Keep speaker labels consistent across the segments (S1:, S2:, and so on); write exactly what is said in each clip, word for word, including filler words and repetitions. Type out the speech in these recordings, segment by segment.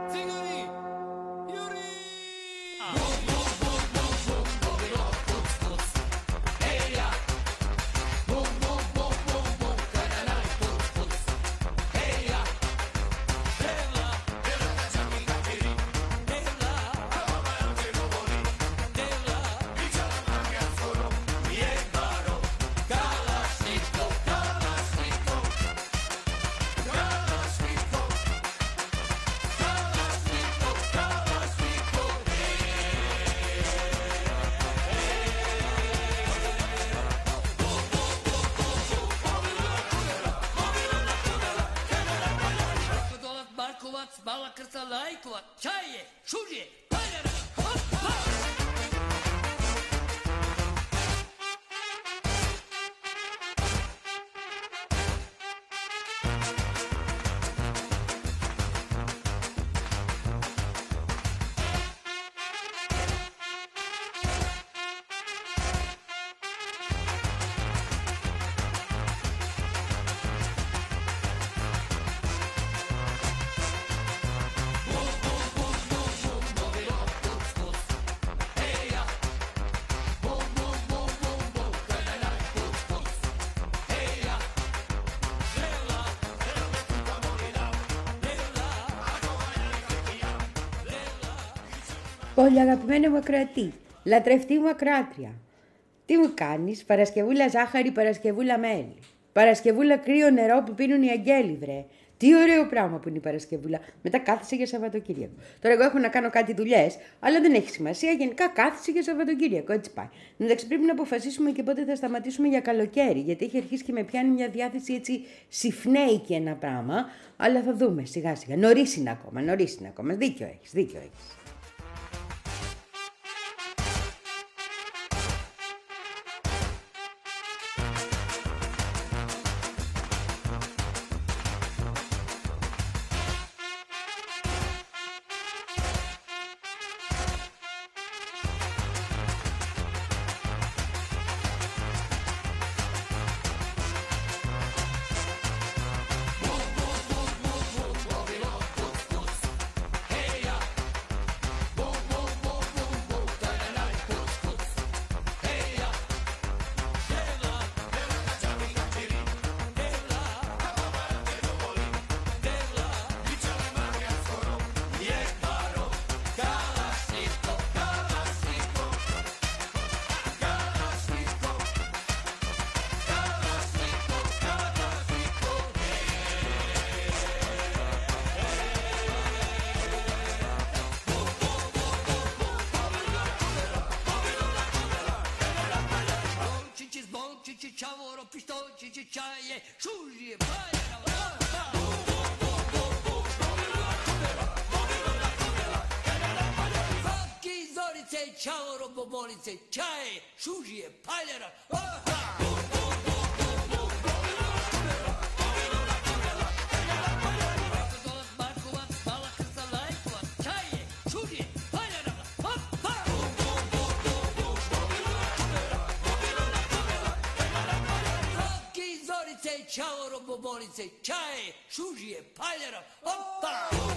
S1: Bala krca lajkova, čaje, šužje, paljara, hop, hop!
S2: Πολύ αγαπημένη μου ακροατή, λατρευτή μου ακροάτρια. Τι μου κάνεις, Παρασκευούλα ζάχαρη, Παρασκευούλα μέλι. Παρασκευούλα κρύο νερό που πίνουν οι αγγέλοι, βρε. Τι ωραίο πράγμα που είναι η Παρασκευούλα. Μετά κάθισε για Σαββατοκύριακο. Τώρα εγώ έχω να κάνω κάτι δουλειές, αλλά δεν έχει σημασία. Γενικά κάθισε για Σαββατοκύριακο. Έτσι πάει. Εντάξει, πρέπει να αποφασίσουμε και πότε θα σταματήσουμε για καλοκαίρι. Γιατί έχει αρχίσει και με πιάνει μια διάθεση έτσι συφνέικη ένα πράγμα. Αλλά θα δούμε σιγά σιγά. Νωρίς είναι ακόμα, νωρίς είναι ακόμα. Δίκιο έχεις, δίκιο έχεις.
S1: Čavoro, pištolčići, čaje, šužije, paljara, Fakki, zorice, čavoro, bobolice, čaje, šužije, paljara, čavoro, bobolice, čaje, šužije, paljara, opa!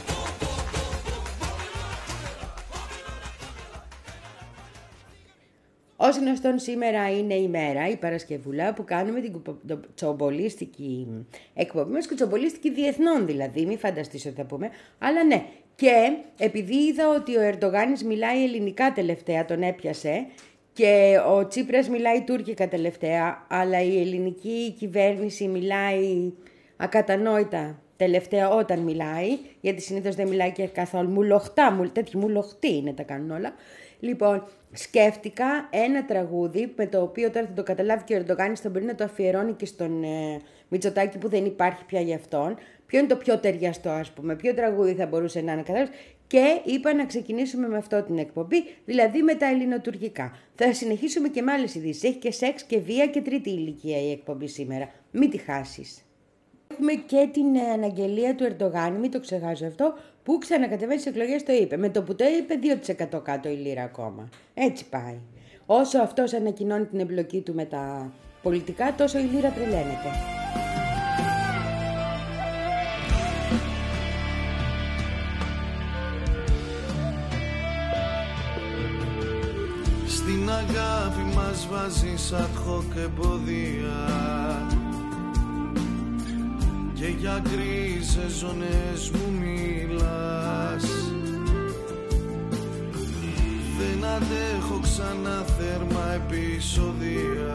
S2: Ως γνωστόν σήμερα είναι η μέρα, η Παρασκευούλα, που κάνουμε την κουτσομπολίστικη εκπομπή μας, κουτσομπολίστικη διεθνών δηλαδή, μην φανταστείς ότι θα πούμε, αλλά ναι. Και επειδή είδα ότι ο Ερντογάνης μιλάει ελληνικά τελευταία, τον έπιασε, και ο Τσίπρας μιλάει τουρκικά τελευταία, αλλά η ελληνική κυβέρνηση μιλάει ακατανόητα τελευταία όταν μιλάει, γιατί συνήθως δεν μιλάει και καθόλου μουλοχτά, τέτοιοι μουλοχτοί είναι, τα κάνουν όλα. Λοιπόν, σκέφτηκα ένα τραγούδι με το οποίο τώρα θα το καταλάβει και ο Ερντογάνης, θα μπορεί να το αφιερώνει και στον ε, Μητσοτάκη που δεν υπάρχει πια για αυτόν. Ποιο είναι το πιο ταιριαστό, ας πούμε, ποιο τραγούδι θα μπορούσε να είναι, κατάλαβες. Και είπα να ξεκινήσουμε με αυτό την εκπομπή, δηλαδή με τα ελληνοτουρκικά. Θα συνεχίσουμε και με άλλες ειδήσεις. Έχει και σεξ και βία και τρίτη ηλικία η εκπομπή σήμερα. Μην τη χάσεις. Έχουμε και την αναγγελία του Ερντογάνη, μην το ξεχάσω αυτό, που ξανακατεβαίνει στις εκλογές, το είπε. Με το που το είπε δύο τοις εκατό κάτω η λίρα ακόμα. Έτσι πάει. Όσο αυτός ανακοινώνει την εμπλοκή του με τα πολιτικά, τόσο η λίρα τρελαίνεται.
S3: αγάπη μας βάζεις ad hoc εμπόδια και για γκρίζες ζώνες μου μιλάς. Δεν αντέχω ξανά θέρμα επεισόδια,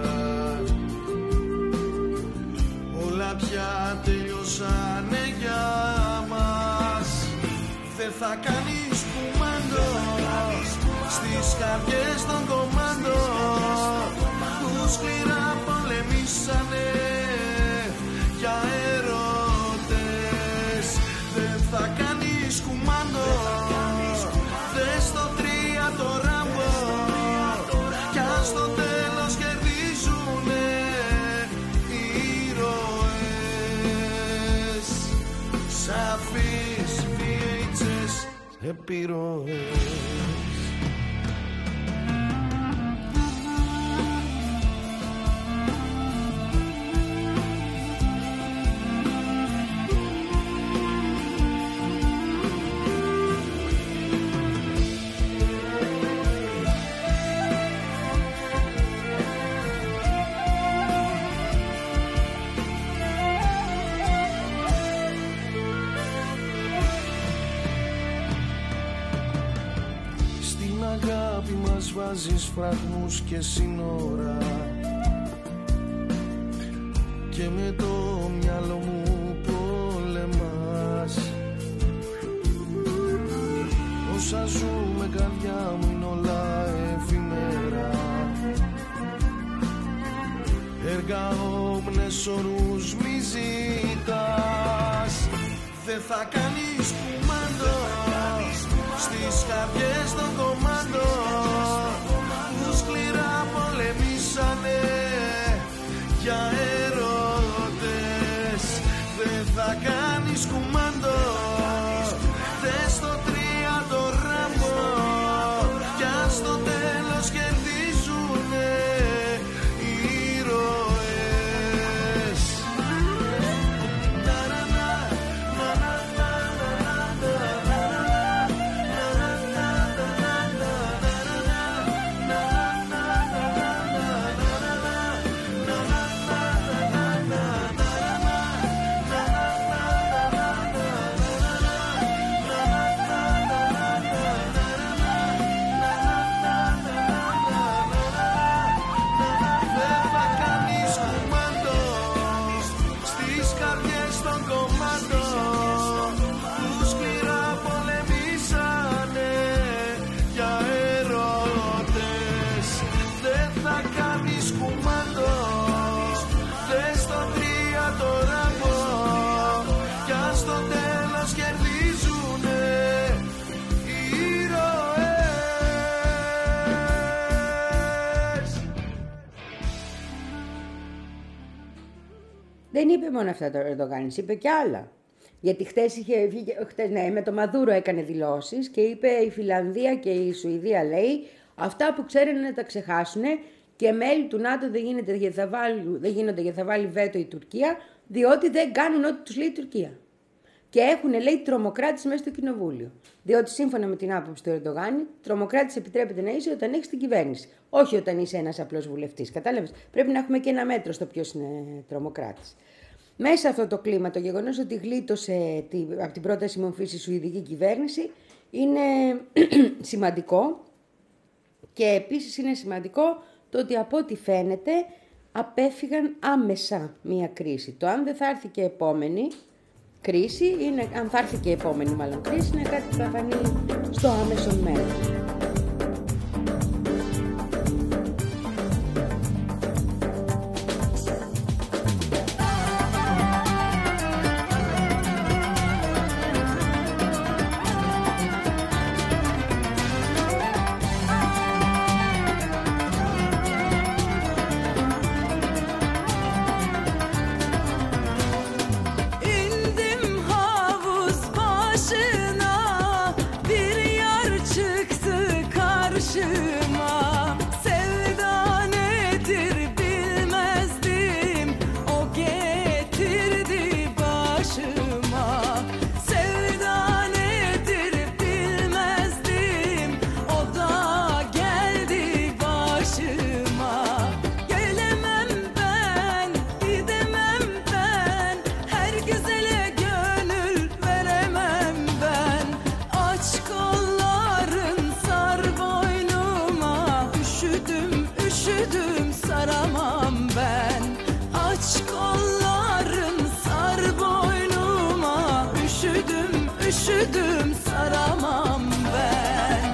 S3: όλα πια τελειώσανε για μας. Δεν θα κάνεις κουμάντο στις καρδιές των κομμάντων που σκληρά πολεμήσανε για ερώτες. Δεν θα κάνεις κουμάντο, δες το τρία το ράμπο κι αν στο τέλος κερδίζουνε οι ήρωες. Σαφείς βι έιτς ες επιρροές. Βάζεις φραγμούς και σύνορα και με το μυαλό μου πολεμάς. Όσα ζούμε καρδιά μου είναι όλα εφημερά, έργα όμνες ορούς μη ζητάς. Δεν θα κάνεις κουμάντο στις καρδιές των κομμάντων που σκληρά πολεμήσανε για ερώτες. Δεν θα κάνεις κουμάντο, δες το τρία το ράμπο κι αν στο τέλος κερδίζουνε οι ήρωες.
S2: Δεν είπε μόνο αυτά το Ερντογάν, είπε και άλλα. Γιατί χτες είχε βγει, χτες, ναι, με το Μαδούρο έκανε δηλώσεις και είπε η Φιλανδία και η Σουηδία, λέει, αυτά που ξέρουν να τα ξεχάσουν και μέλη του ΝΑΤΟ δεν, γίνεται, γιατί θα βάλει, δεν γίνονται γιατί θα βάλει βέτο η Τουρκία, διότι δεν κάνουν ό,τι τους λέει η Τουρκία. Και έχουν, λέει, τρομοκράτες μέσα στο κοινοβούλιο. Διότι σύμφωνα με την άποψη του Ερντογάν, τρομοκράτης επιτρέπεται να είσαι όταν έχεις την κυβέρνηση. Όχι όταν είσαι ένας απλός βουλευτής. Κατάλαβες. Πρέπει να έχουμε και ένα μέτρο στο ποιος είναι τρομοκράτης. Μέσα σε αυτό το κλίμα, το γεγονός ότι γλίτωσε από την πρόταση μορφής η Σουηδική κυβέρνηση είναι σημαντικό. Και επίσης είναι σημαντικό το ότι από ό,τι φαίνεται απέφυγαν άμεσα μία κρίση. Το αν δεν θα έρθει και επόμενη κρίση, είναι, αν θα έρθει και επόμενη μάλλον κρίση, είναι κάτι που θα φανεί στο άμεσο μέλλον.
S4: İndim havuz başına, bir yar çıktı üşüdüm saramam ben.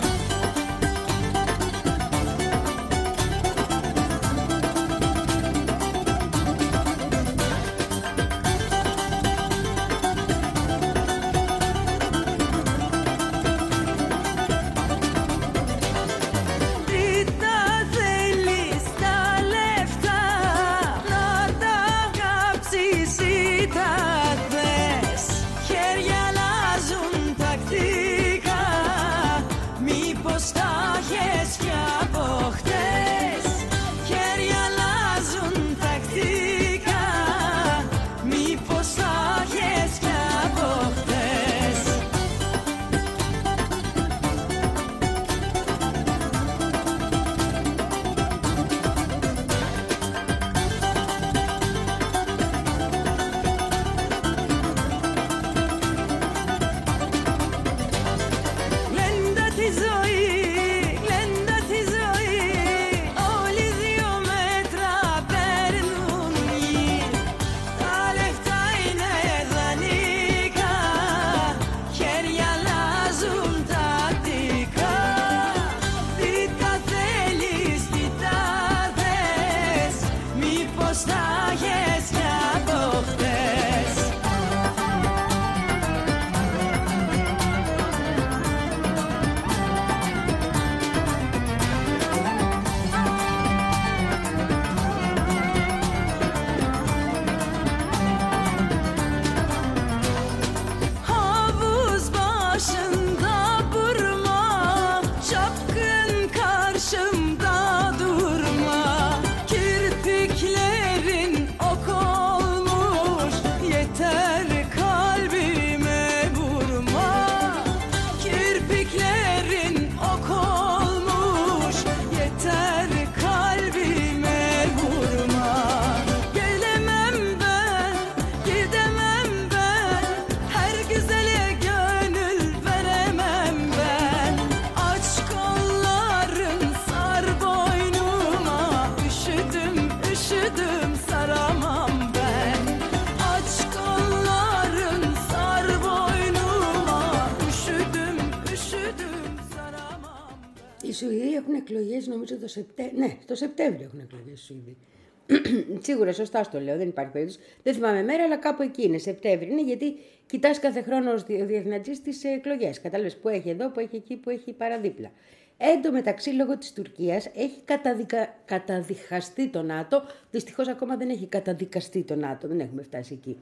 S2: Οι Σουηδοί έχουν εκλογές νομίζω το Σεπτέμβριο. Ναι, το Σεπτέμβριο έχουν εκλογές οι Σουηδοί. Σίγουρα, σωστά στο λέω, δεν υπάρχει περίπτωση. Δεν θυμάμαι μέρα, αλλά κάπου εκεί είναι. Σεπτέμβριο είναι, γιατί κοιτάς κάθε χρόνο ο διεθνατής τις εκλογές. Κατάλαβες που έχει εδώ, που έχει εκεί, που έχει παραδίπλα. Εν τω μεταξύ, λόγω της Τουρκίας, έχει καταδικα... καταδιχαστεί το ΝΑΤΟ. Δυστυχώς ακόμα δεν έχει καταδικαστεί το ΝΑΤΟ, δεν έχουμε φτάσει εκεί.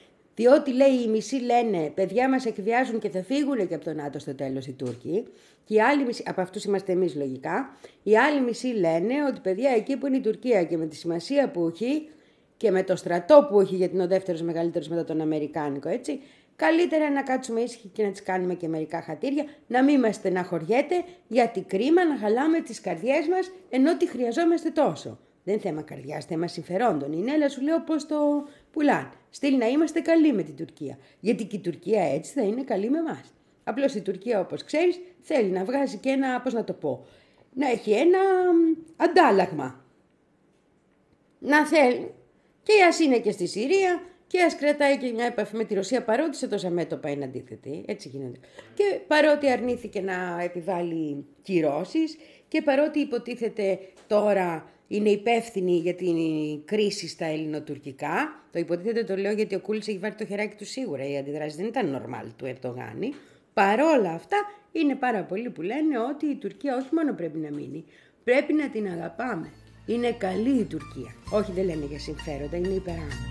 S2: Διότι λέει, οι μισοί λένε, παιδιά μας εκβιάζουν και θα φύγουν και από το ΝΑΤΟ στο τέλος οι Τούρκοι. Και οι άλλοι μισοί, από αυτούς είμαστε εμείς λογικά, οι άλλοι μισοί λένε ότι παιδιά εκεί που είναι η Τουρκία και με τη σημασία που έχει και με το στρατό που έχει, γιατί είναι ο δεύτερος μεγαλύτερος μετά τον Αμερικάνικο, έτσι, καλύτερα να κάτσουμε ήσυχοι και να τις κάνουμε και μερικά χατήρια, να μην μας στεναχωριέται, γιατί κρίμα να χαλάμε τις καρδιές μας ενώ τη χρειαζόμαστε τόσο. Δεν θέμα καρδιάς, θέμα συμφερόντων είναι, αλλά σου λέω πώς το πουλάνε. Στείλ να είμαστε καλοί με την Τουρκία. Γιατί και η Τουρκία έτσι θα είναι καλή με εμάς. Απλώς η Τουρκία, όπως ξέρεις, θέλει να βγάζει και ένα, πώς να το πω, να έχει ένα αντάλλαγμα. Να θέλει. Και ας είναι και στη Συρία και ας κρατάει και μια επαφή με τη Ρωσία, παρότι σε τόσα μέτωπα είναι αντίθετη. Έτσι γίνεται. Και παρότι αρνήθηκε να επιβάλλει κυρώσεις και παρότι υποτίθεται τώρα είναι υπεύθυνη για την κρίση στα ελληνοτουρκικά. Το υποτίθεται το λέω γιατί ο Κούλης έχει βάλει το χεράκι του σίγουρα. Η αντιδράση δεν ήταν νορμάλ του Ερντογάνη. Παρόλα αυτά είναι πάρα πολλοί που λένε ότι η Τουρκία όχι μόνο πρέπει να μείνει, πρέπει να την αγαπάμε. Είναι καλή η Τουρκία. Όχι, δεν λένε για συμφέροντα, είναι υπεράνω.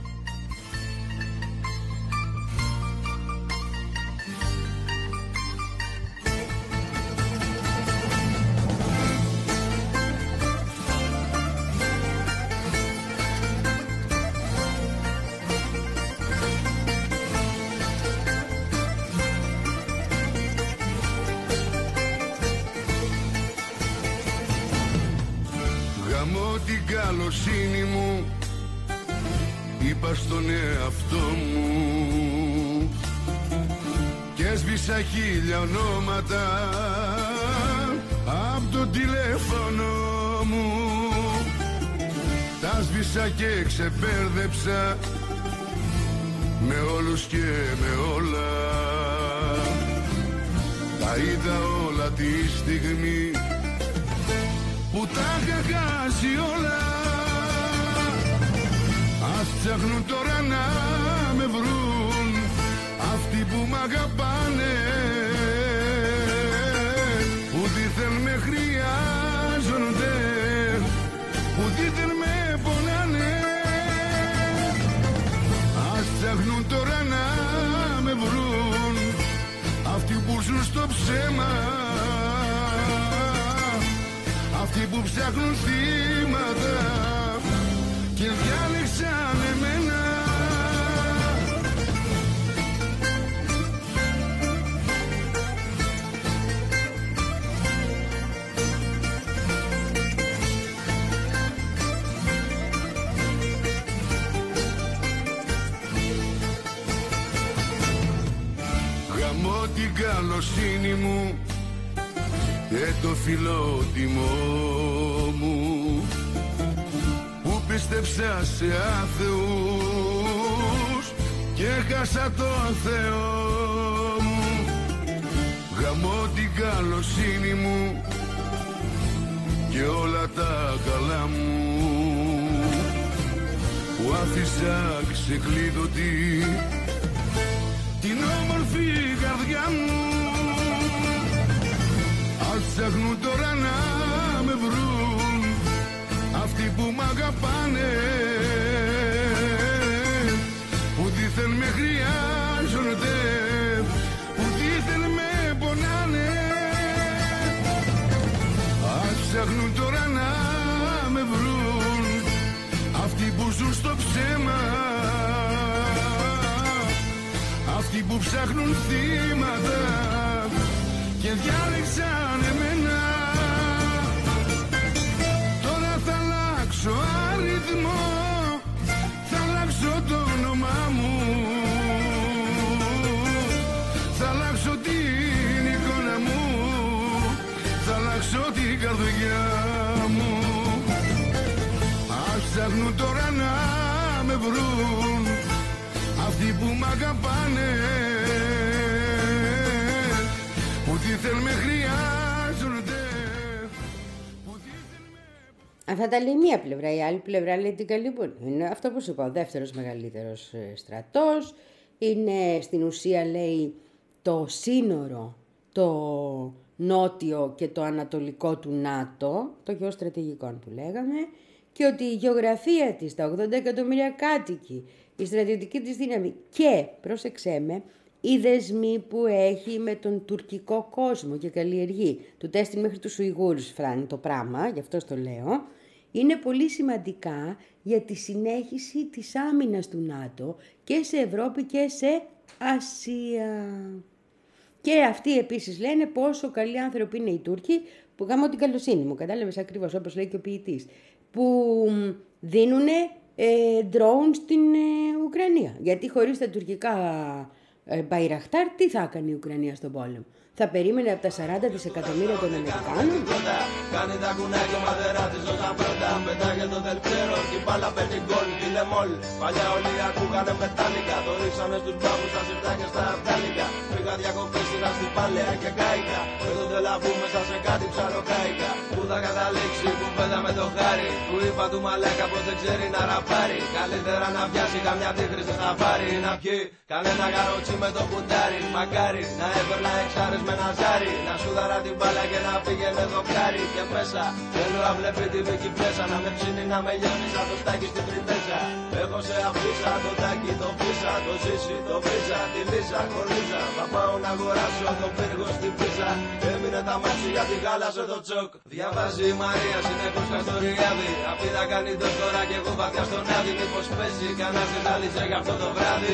S3: Την καλοσύνη μου είπα στον εαυτό μου και έσβησα χίλια ονόματα απ' το τηλέφωνο μου. Τα σβήσα και ξεπέρδεψα με όλους και με όλα. τα είδα όλα τη στιγμή που τα είχα χάσει όλα. Ας ψάχνουν τώρα να με βρουν αυτοί που μ' αγαπάνε, που δίθεν με χρειάζονται, που δίθεν με πονάνε. Ας ψάχνουν τώρα να με βρουν αυτοί που ζουν στο ψέμα, αυτοί που ψάχνουν θύματα και διάλεξαν εμένα. Γαμώ την καλοσύνη μου και το φιλότιμό μου που πίστεψα σε άθεους και χάσα το Θεό μου. Γαμώ την καλοσύνη μου και όλα τα καλά μου που άφησα ξεκλείδωτη την όμορφη καρδιά μου. Ας ψάχνουν τώρα να με βρουν αυτοί που μ' αγαπάνε, που δίθεν με χρειάζονται, που δίθεν με πονάνε. Ας ψάχνουν τώρα να με βρουν αυτοί που ζουν στο ψέμα, αυτοί που ψάχνουν θύματα και διάλεξαν εμένα. Τώρα θα αλλάξω αριθμό, θα αλλάξω το όνομά μου, θα αλλάξω την εικόνα μου, θα αλλάξω την καρδιά μου. Ας ψάχνουν τώρα να με βρουν αυτοί που μ' αγαπάνε, που δίθεν με χρειάζονται, που δίθεν με...
S2: Αυτά τα λέει μία πλευρά, η άλλη πλευρά λέει την καλή που είναι αυτό που σου είπα, ο δεύτερος μεγαλύτερος στρατός, είναι στην ουσία λέει το σύνορο, το νότιο και το ανατολικό του ΝΑΤΟ, το γεωστρατηγικό που λέγαμε, και ότι η γεωγραφία της, τα ογδόντα εκατομμύρια κάτοικοι, η στρατιωτική της δύναμη και, πρόσεξέ με, οι δεσμοί που έχει με τον τουρκικό κόσμο και καλλιεργεί, του τέστην μέχρι τους Ουιγούρους φτάνει το πράγμα, γι' αυτό το λέω, είναι πολύ σημαντικά για τη συνέχιση της άμυνας του ΝΑΤΟ και σε Ευρώπη και σε Ασία. Και αυτοί επίσης λένε πόσο καλοί άνθρωποι είναι οι Τούρκοι, που γάμω την καλοσύνη μου, κατάλαβες ακριβώς όπως λέει και ο ποιητής, που δίνουν ε, drone στην ε, Ουκρανία. Γιατί χωρίς τα τουρκικά ε, Μπαϊραχτάρ, τι θα έκανε η Ουκρανία στον πόλεμο? Θα περίμενε από τα σαράντα δισεκατομμύρια των Αμερικάνων.
S5: Κάνει τα κουνάκια ο μαδερά της ζώσα πρώτα. Πετάγε το δελπέρο και η μπάλα παίρνει γκολ. Τηλεμόλ, παλιά όλοι ακούγανε μετάλλικα. Το ρίξανε στους μπάμπους, τα σιρτάκια στα αυτάλικα. Πήγα διακοπές στην Αστυπάλαια και κάηκα. Εδώ τελαβού μέσα σε κάτι ψαροκάικα. Πού θα καταλήξει που πέτα με το χάρι. Του είπα του μαλάκα πως δεν ξέρει να ραπάρει. Καλύτερα να πιάσει καμιά τύχρη σε χαβάρι. Να πιει κανένα καρότσι με το κουτάρι. Μακάρι να έπαιρνα εξάρες με ένα ζάρι. Να σου δαρά την μπάλα και να πήγαινε δοκάρι. Και μέσα θέλω να βλέπει τη βίκη πλέσα. Να με ψήνει να με λιώνει σαν το στάκι στην τριπέσα. Έχω σε αφήσα το τάκι, το πίσα. Το ζήσει, το βρίζα, τη λύσα, κολλίζα. Θα πάω να αγοράσω το πύργο στην πίσα. Έμεινε τα μάτια γιατί χάλασε το τσοκ. Διαβάζει η Μαρία συνεχώς καστοριάδι. Αυτή θα κάνει τώρα και εγώ βαθιά στον άδει. Μήπως πέσει κανένας δεν τα λύσε για αυτό το βράδυ.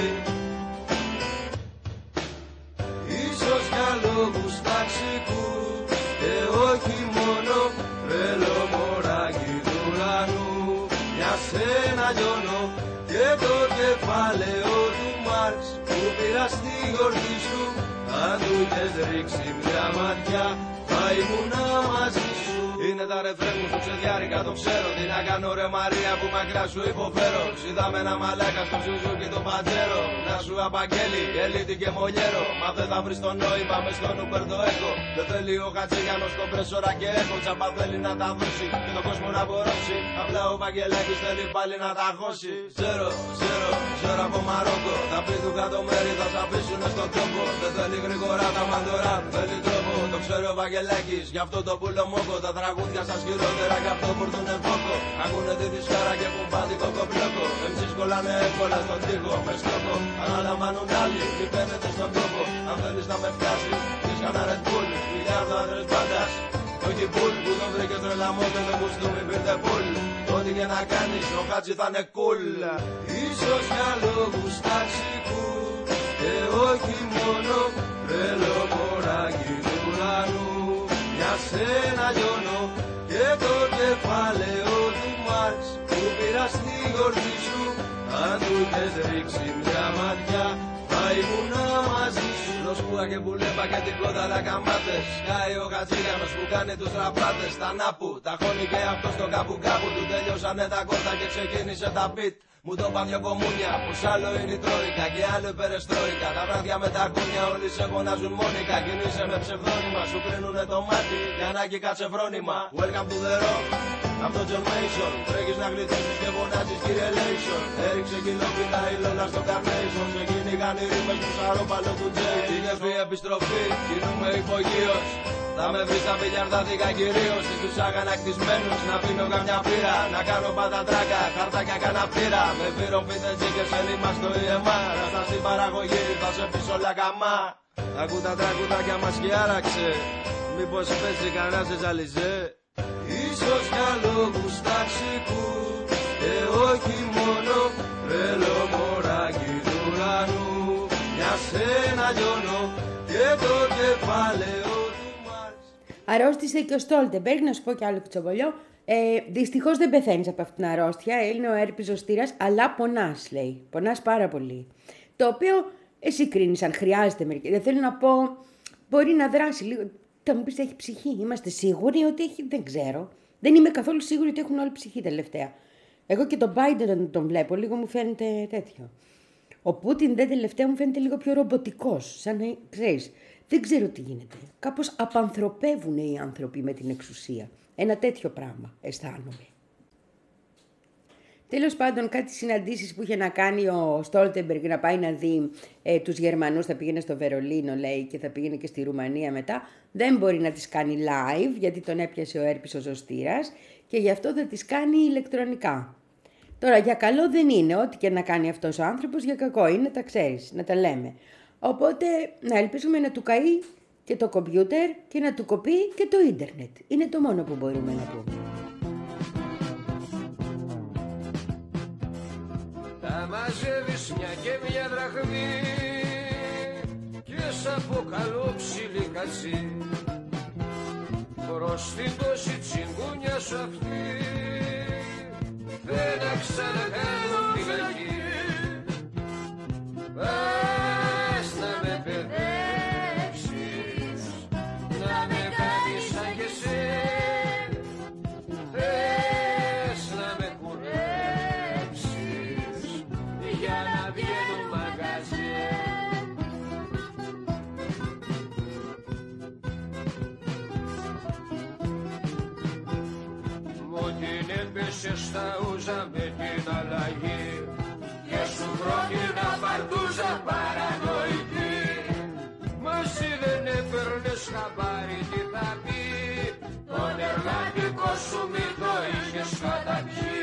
S5: Ίσως για λόγους ταξικούς και όχι μόνο θέλω μωράκι του ουρανού. Για σένα λιώνω και το κεφάλαιο του Μάρξ που πήρα στη γιορτή σου. Αν του είχες ρίξει μια ματιά θα ήμουνα μαζί σου. Είναι τα ρεφρέ μου στο ξεδιάρικα, το ξέρω. Τι να κάνω ρε Μαρία που μακριά σου υποφέρω. Είδαμε ένα μαλάκα στο Σουζούκι το Πατζέρο. Να σου απαγγέλει, ελίτη και μολιέρο. Μα δεν θα βρεις το νόημα μες στον Ούπερ το έχω. Δεν θέλει ο Χατζηγιάνος τον πρέσορα και έχω. Τσαπά θέλει να τα δώσει και τον κόσμο να μπορώσει. Απλά ο Βαγγελάκης θέλει πάλι να τα χώσει. Ξέρω, ξέρω, ξέρω από Μαρόκο. Θα πει του κάτω μέρη θα σ' αφήσουνε στον τόπο. Δεν θέλει γρήγορα τα μαντορά, θέλει τρόπο. Το ξέρω ο Βαγγελάκης, γι' αυτό το πουλομόκο. Τα τραγούδια σας χειρότερα κι αυτό πουρτούνε φόκο. Ακούνε τη δυσκάρα και κουμπάτι κοκοπλόκο. Εμείς κολλάνε εύκολα στον τοίχο με στόχο. Αναλαμβάνουν άλλοι, μη παίρνετε στον τόπο. Αν θέλεις να με φτάσεις, πεις κανένα Red Bull. Μιλιάρδο άντρες μπάντας, όχι πουλ. Που τον βρήκες τρελαμό και δεν κουστούμι πήρτε πουλ. Ό,τι και να κάνεις, ο Χάτζη θα είναι cool. Ίσως για λόγους ταξικούς και όχι μόνο τρελό μωράκι του ουρανού. Για σένα λιώνω και το κεφάλαιο του Μάρξ που πήρα στη γορτή σου. Αν του είχες ρίξει μια ματιά θα ήμουνα μαζί σου. Λοσπούα και πουλέπα και την κότα τα καμάτες. Σκάει ο Χατζηγιάνος που κάνει τους ραπάτες. Τα νάπου, τα χώνει και αυτό στο κάπου κάπου. Του τελειώσανε τα κόρτα και ξεκίνησε τα beat. Μου το είπα δυο κομμούνια, πως άλλο είναι η τρόικα και άλλο η περεστρόικα. Τα βράδια με τα κούνια όλοι σε φωνάζουν μόνικα. Κινείσαι με ψευδόνυμα, σου κρίνουνε το μάτι για να έχει κάτσε φρόνημα. Welcome to the rock, αυτό John Mason. Τρέχεις να γλιτώσεις και φωνάζεις κύριε Λέισον. Έριξε κιλόπιτα η Λόλα στο Carnation. Σε κυνηγάν οι ρήμες του σαρόπαλο του Τζέι. Είχε βρει επιστροφή, κινούμε υπογείως. Θα με βρεις στα πιλιαρδάδικα κυρίως. Στις τους αγανακτισμένους να πίνω καμιά πύρα. Να κάνω πάντα τράκα, χαρτάκια καναπτήρα. Με πύρω πίτες και σε λίμα στο ι εμ αρ. Αυτά στην παραγωγή θα σε πεις όλα καμά. Ακού τα τραγουδάκια μας και άραξε. Μήπως παίζει κανένας ζεζαλιζέ. Ίσως για λόγους ταξικούς και όχι μόνο τρελό μωράκι του ουρανού. Για σένα λιώνω και το κεφάλαιο.
S2: Αρρώστησε και ο Στόλτεμπεργκ, να σου πω κι άλλο κουτσομπολιό. Ε, Δυστυχώς δεν πεθαίνεις από αυτήν την αρρώστια. Είναι ο έρπης ζωστήρας, αλλά πονάς, λέει. Πονάς πάρα πολύ. Το οποίο εσύ κρίνεις αν χρειάζεται μερική. Δεν θέλω να πω, μπορεί να δράσει λίγο. Θα μου πεις έχει ψυχή. Είμαστε σίγουροι ότι έχει, δεν ξέρω. Δεν είμαι καθόλου σίγουρη ότι έχουν όλοι ψυχή τελευταία. Εγώ και τον Biden τον βλέπω, λίγο μου φαίνεται τέτοιο. Ο Πούτιν δεν τελευταία μου φαίνεται λίγο πιο ρομποτικός. Σαν να ξέρεις. Δεν ξέρω τι γίνεται. Κάπως απανθρωπεύουν οι άνθρωποι με την εξουσία. Ένα τέτοιο πράγμα αισθάνομαι. Τέλος πάντων, κάτι συναντήσεις που είχε να κάνει ο Στόλτεμπεργκ να πάει να δει ε, τους Γερμανούς. Θα πήγαινε στο Βερολίνο, λέει, και θα πήγαινε και στη Ρουμανία μετά. Δεν μπορεί να τις κάνει live, γιατί τον έπιασε ο έρπης ο ζωστήρας και γι' αυτό θα τις κάνει ηλεκτρονικά. Τώρα, για καλό δεν είναι. Ό,τι και να κάνει αυτός ο άνθρωπος, για κακό είναι, τα ξέρεις, να τα λέμε. Οπότε να ελπίζουμε να του καεί και το κομπιούτερ και να του κοπεί και το ίντερνετ. Είναι το μόνο που μπορούμε να πούμε.
S6: Τα μαζεύεις μια και μια δραχμή και σ' αποκαλώ ψηλή κατσί. Πρόσθετος η τσιγκούνια σου αυτή δεν τα ξανακάνω φυλακή. Πας να με παιδέψεις, να με κάνεις σαν και εσύ. Θες να με κουρέψεις για να βγαίνουν μαγαζί. Μου την έπεσε στα ούζα με την αλλαγή και σου πρόκεινα παρτούζα παρανοητή. Μα εσύ δεν έπαιρνες χαμπάρι τι θα πει. Τον εργατικό σου μη το είχες καταπιεί.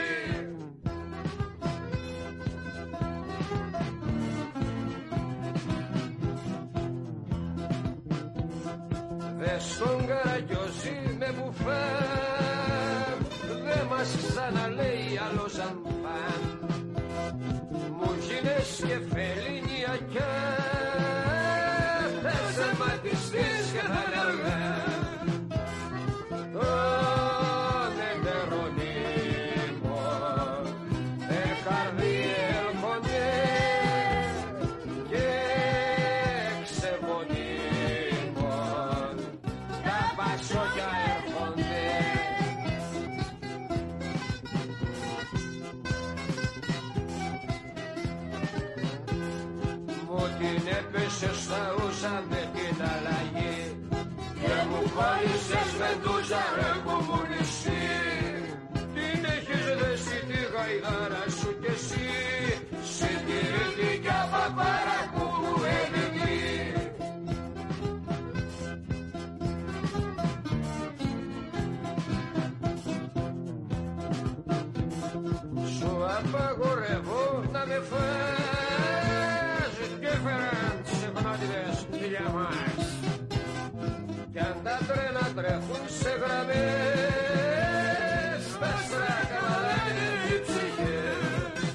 S6: Δες τον Καραγκιόζη με μπουφέ, δε μας ξαναλέει άλλο ζαμπάν. Μου γίνες και φελίνια και θες αιματιστείς και θα αργά. Τον ετερονίμο εκαρδί έρχονται και ξεβονίμων τα Βάλισες βεντούζα ρε κομμουνιστή, την έχεις δέσει τη γαϊδάρα σου κι εσύ, συντηρητικά παπάρα κουβέντη. Σου απαγορεύω να με φας different συχνότητες για μας. Κι αν τα τρένα τρέχουν σε γραμμές, τα στράκα μαλάνε οι ψυχές.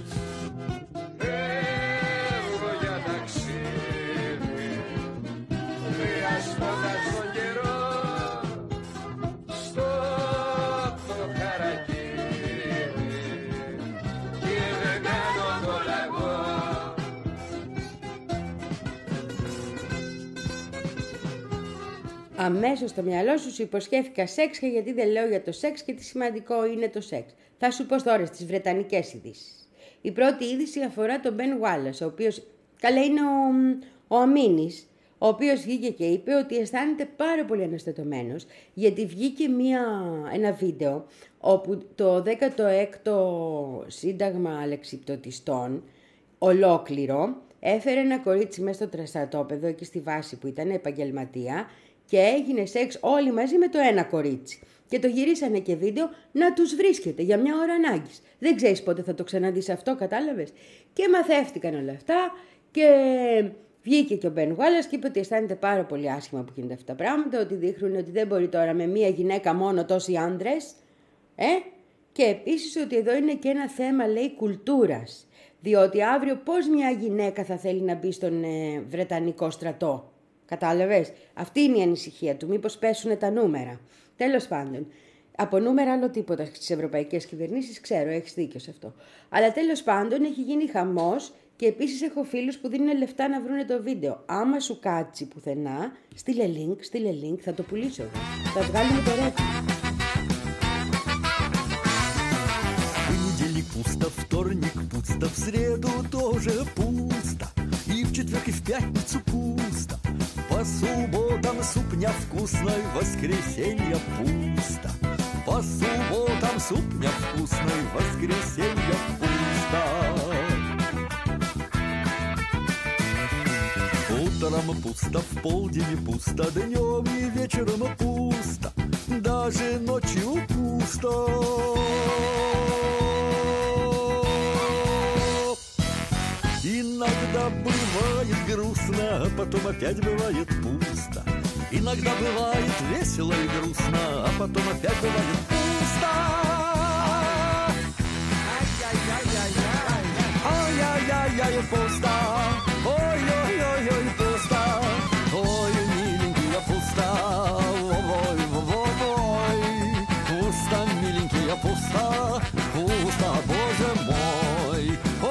S6: Φεύγω για ταξίδι, χρειαστώντας τον καιρό, στο το χαρακίδι, και δεν κάνω το λαγό.
S2: Αμέσως στο μυαλό σου σου υποσχέθηκα σεξ, και γιατί δεν λέω για το σεξ και τι σημαντικό είναι το σεξ. Θα σου πω τώρα στις βρετανικές ειδήσεις. Η πρώτη είδηση αφορά τον Ben Wallace, ο οποίος, καλά είναι ο, ο Αμίνης, ο οποίος βγήκε και είπε ότι αισθάνεται πάρα πολύ αναστατωμένος, γιατί βγήκε μια, ένα βίντεο όπου το δέκατο έκτο Σύνταγμα Αλεξιπτωτιστών, ολόκληρο, έφερε ένα κορίτσι μέσα στο στρατόπεδο, εκεί στη βάση που ήταν επαγγελματία, και έγινε σεξ όλοι μαζί με το ένα κορίτσι. Και το γυρίσανε και βίντεο να τους βρίσκεται για μια ώρα ανάγκης. Δεν ξέρεις πότε θα το ξαναδείς αυτό, κατάλαβες. Και μαθεύτηκαν όλα αυτά και βγήκε και ο Ben Wallace και είπε ότι αισθάνεται πάρα πολύ άσχημα που γίνονται αυτά τα πράγματα, ότι δείχνουν ότι δεν μπορεί τώρα με μία γυναίκα μόνο τόσοι άντρες. Ε? Και επίσης ότι εδώ είναι και ένα θέμα, λέει, κουλτούρας. Διότι αύριο πώς μια γυναίκα θα θέλει να μπει στον ε, Βρετανικό στρατό. Κατάλαβες. Αυτή είναι η ανησυχία του. Μήπως πέσουν τα νούμερα. Τέλος πάντων. Από νούμερα άλλο τίποτα στις ευρωπαϊκές κυβερνήσεις, ξέρω, έχεις δίκιο σε αυτό. Αλλά τέλος πάντων έχει γίνει χαμός και επίσης έχω φίλους που δίνουν λεφτά να βρούνε το βίντεο. Άμα σου κάτσει πουθενά, στείλε link, στείλε link, θα το πουλήσω εγώ. Θα βγάλουμε το ρεύμα.
S7: Пусто, вторник пусто, в среду тоже пусто, и в четверг, и в пятницу пусто, по субботам суп невкусный, в воскресенье пусто, по субботам суп невкусный, в воскресенье пусто. Утром пусто, в полдень пусто, днем и вечером пусто, даже ночью пусто. Иногда бывает грустно, а потом опять бывает пусто. Иногда бывает весело и грустно, а потом опять бывает пусто. Ай-яй-яй-яй-яй, ай-яй-яй-яй, пусто. Ой-ой-ой-ой, пусто. Ой, миленький, пусто. Ой-ой-ой, пусто, миленький, пусто. Пусто, боже мой.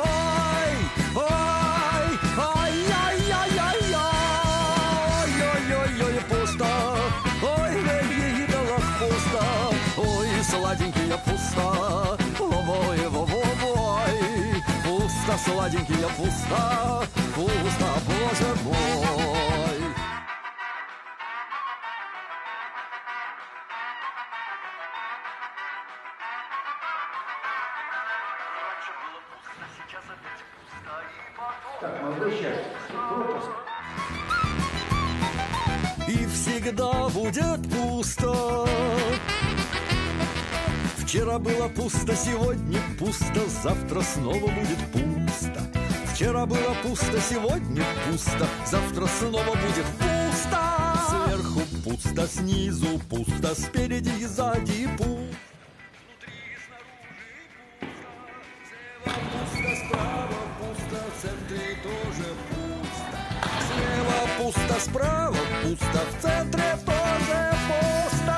S7: Сладенький пусто, ой, ой, пусто, сладенький пусто, пусто, боже мой.
S8: Так, молодой человек, пропуск.
S7: И всегда будет пусто. Вчера было пусто, сегодня пусто, завтра снова будет пусто. Вчера было пусто, сегодня пусто, завтра снова будет пусто. Сверху пусто, снизу пусто, спереди и сзади пусто. Внутри и снаружи пусто. Слева пусто, справа пусто, в центре тоже пусто. Слева пусто, справа пусто, в центре тоже пусто.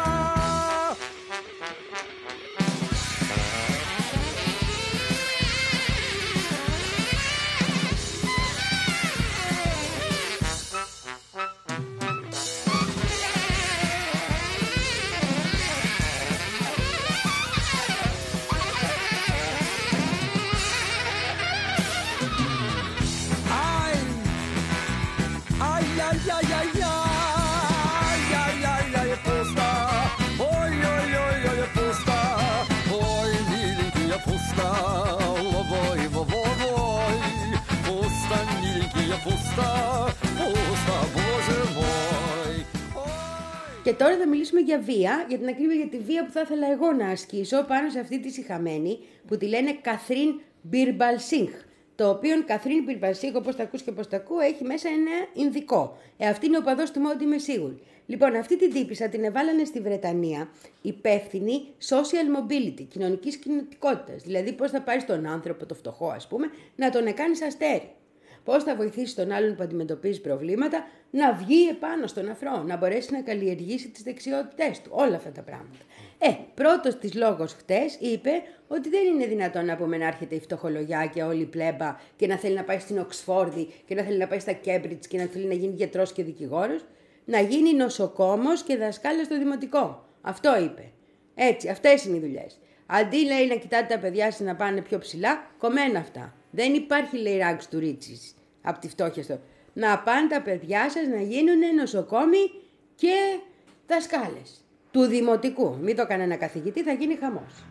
S2: Και τώρα θα μιλήσουμε για βία, για την ακρίβεια, για τη βία που θα ήθελα εγώ να ασκήσω πάνω σε αυτή τη σιχαμένη που τη λένε Καθρίν Μπίρμπαλ Σινγκ. Το οποίο Καθρίν Μπίρμπαλ Σινγκ, όπως τα ακούς και όπως τα ακούω, έχει μέσα ένα Ινδικό. Ε, αυτή είναι ο παδός του Μόντι, είμαι σίγουρη. Λοιπόν, αυτή την τύπισσα την εβάλανε στη Βρετανία υπεύθυνη social mobility, κοινωνικής κινητικότητας. Δηλαδή, πώς θα πάρεις τον άνθρωπο, το φτωχό ας πούμε, να τον εκάνεις αστέρι. Πώς θα βοηθήσει τον άλλον που αντιμετωπίζει προβλήματα να βγει επάνω στον αφρό, να μπορέσει να καλλιεργήσει τις δεξιότητές του. Όλα αυτά τα πράγματα. Ε, πρώτος της λόγος χτες είπε ότι δεν είναι δυνατόν να πούμε να έρχεται η φτωχολογιά και όλη η πλέμπα και να θέλει να πάει στην Οξφόρδη και να θέλει να πάει στα Κέμπριτζ και να θέλει να γίνει γιατρός και δικηγόρος. Να γίνει νοσοκόμος και δασκάλα στο δημοτικό. Αυτό είπε. Έτσι, αυτές είναι οι δουλειές. Αντί λέει να κοιτάτε τα παιδιά σας να πάνε πιο ψηλά, κομμένα αυτά. Δεν υπάρχει λέει ράγκς του ρίτσις από τη φτώχεια στο. Να πάνε τα παιδιά σας να γίνουν νοσοκόμοι και δασκάλες του δημοτικού. Μην το κανένα καθηγητή, θα γίνει χαμός.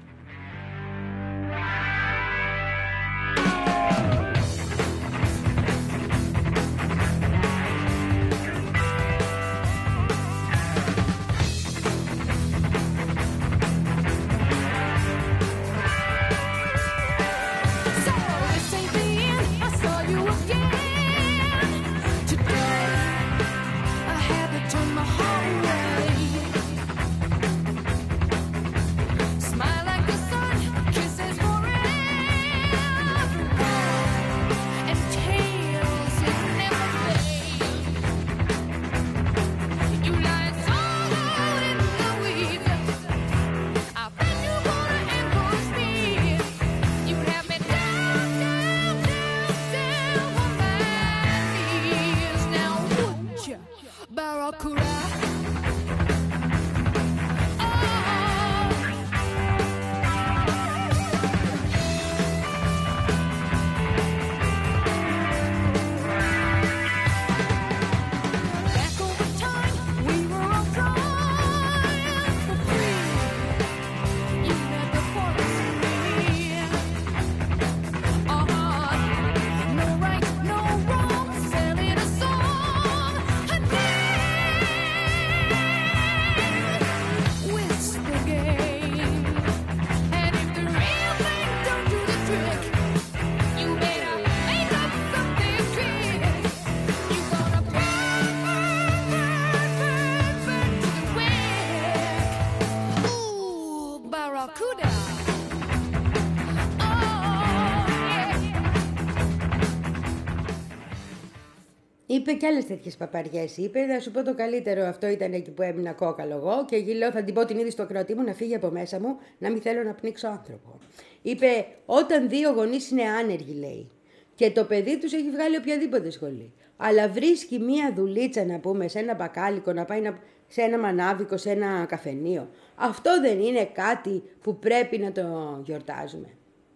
S2: Είπε και άλλες τέτοιες παπαριές. Είπε, θα σου πω το καλύτερο, αυτό ήταν εκεί που έμεινα κόκαλο εγώ. Και εκεί λέω, θα την πω την είδη στο ακροατή μου να φύγει από μέσα μου, να μην θέλω να πνίξω άνθρωπο. Είπε, όταν δύο γονείς είναι άνεργοι, λέει, και το παιδί τους έχει βγάλει οποιαδήποτε σχολή, αλλά βρίσκει μία δουλίτσα, να πούμε, σε ένα μπακάλικο, να πάει να... σε ένα μανάβικο, σε ένα καφενείο. Αυτό δεν είναι κάτι που πρέπει να το γιορτάζουμε?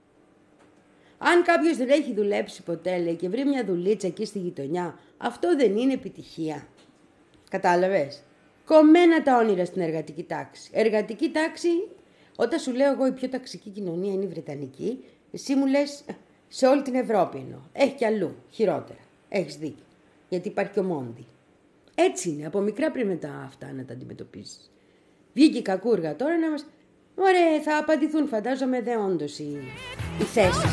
S2: Αν κάποιος δεν έχει δουλέψει ποτέ, λέει, και βρει μια δουλίτσα εκεί στη γειτονιά, αυτό δεν είναι επιτυχία? Κατάλαβες? Κομμένα τα όνειρα στην εργατική τάξη. Εργατική τάξη, όταν σου λέω εγώ η πιο ταξική κοινωνία είναι η Βρετανική, εσύ μου λες σε όλη την Ευρώπη εννοώ. Έχει κι αλλού, χειρότερα. Έχεις δίκιο. Γιατί υπάρχει και ο Μόντι. Έτσι είναι, από μικρά πρέπει μετά αυτά να τα αντιμετωπίσεις. Βγήκε η κακούργα τώρα να μας... Ωραία, θα απαντηθούν φαντάζομαι δε όντως οι, οι θέσεις.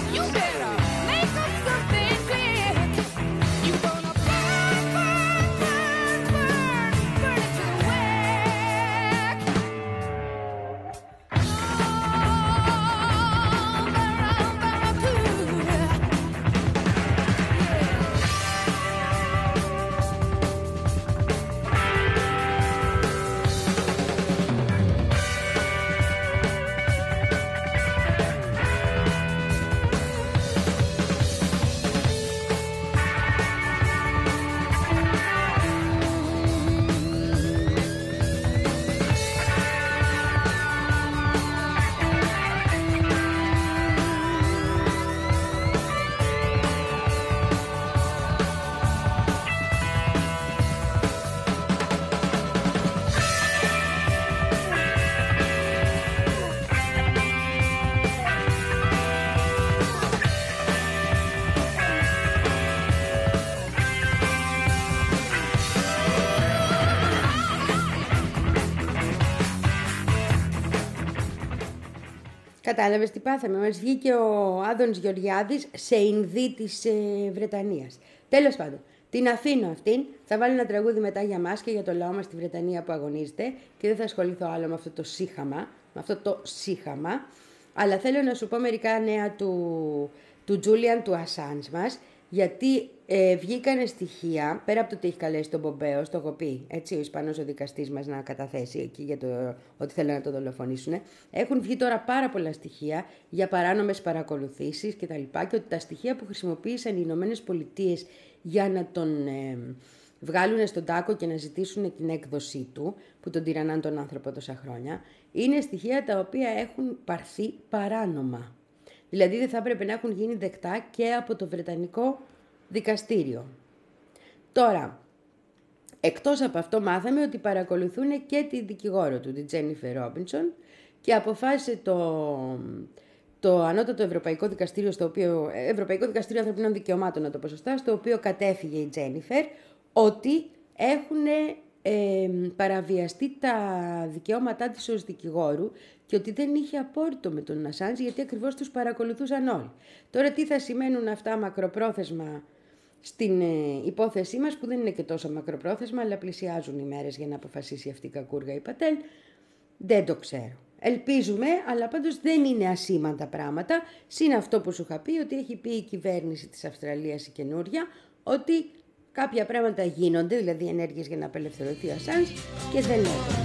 S2: Κατάλαβες τι πάθαμε. Μας βγήκε ο Άδωνης Γεωργιάδης σε Ινδί της ε, Βρετανίας. Τέλος πάντων, την αφήνω αυτήν. Θα βάλω ένα τραγούδι μετά για μας και για το λαό μας στη Βρετανία που αγωνίζεται και δεν θα ασχοληθώ άλλο με αυτό το σύχαμα. Με αυτό το σύχαμα. Αλλά θέλω να σου πω μερικά νέα του, του Julian του Assange μας. Γιατί ε, βγήκανε στοιχεία, πέρα από το ότι έχει καλέσει τον Πομπέο, το έχω πει, έτσι, ο Ισπανός ο δικαστής μας να καταθέσει εκεί για το ότι θέλουν να το δολοφονήσουν. Έχουν βγει τώρα πάρα πολλά στοιχεία για παράνομες παρακολουθήσεις κτλ. Και, και ότι τα στοιχεία που χρησιμοποίησαν οι Ηνωμένες Πολιτείες για να τον ε, βγάλουν στον τάκο και να ζητήσουν την έκδοσή του, που τον τυραννάν τον άνθρωπο τόσα χρόνια, είναι στοιχεία τα οποία έχουν πάρθει παράνομα. Δηλαδή δεν θα έπρεπε να έχουν γίνει δεκτά και από το Βρετανικό δικαστήριο. Τώρα, εκτός από αυτό μάθαμε ότι παρακολουθούν και τη δικηγόρο του, την Τζένιφερ Ρόμπινσον, και αποφάσισε το, το Ανώτατο Ευρωπαϊκό Δικαστήριο, στο οποίο, Ευρωπαϊκό Δικαστήριο Ανθρωπίνων Δικαιωμάτων, να το πω σωστά, στο οποίο κατέφυγε η Τζένιφερ, ότι έχουν ε, παραβιαστεί τα δικαιώματά της ως δικηγόρου και ότι δεν είχε απόρριτο με τον Ασάντζ γιατί ακριβώς τους παρακολουθούσαν όλοι. Τώρα τι θα σημαίνουν αυτά μακροπρόθεσμα στην ε, υπόθεσή μας, που δεν είναι και τόσο μακροπρόθεσμα, αλλά πλησιάζουν οι μέρες για να αποφασίσει αυτή η κακούργα η Πατέλ, δεν το ξέρω. Ελπίζουμε, αλλά πάντως δεν είναι ασήμαντα πράγματα, συν αυτό που σου είχα πει, ότι έχει πει η κυβέρνηση της Αυστραλίας η καινούρια, ότι κάποια πράγματα γίνονται, δηλαδή ενέργειες για να απελευθερωθεί ο Ασάντζ, και δεν λέγονται.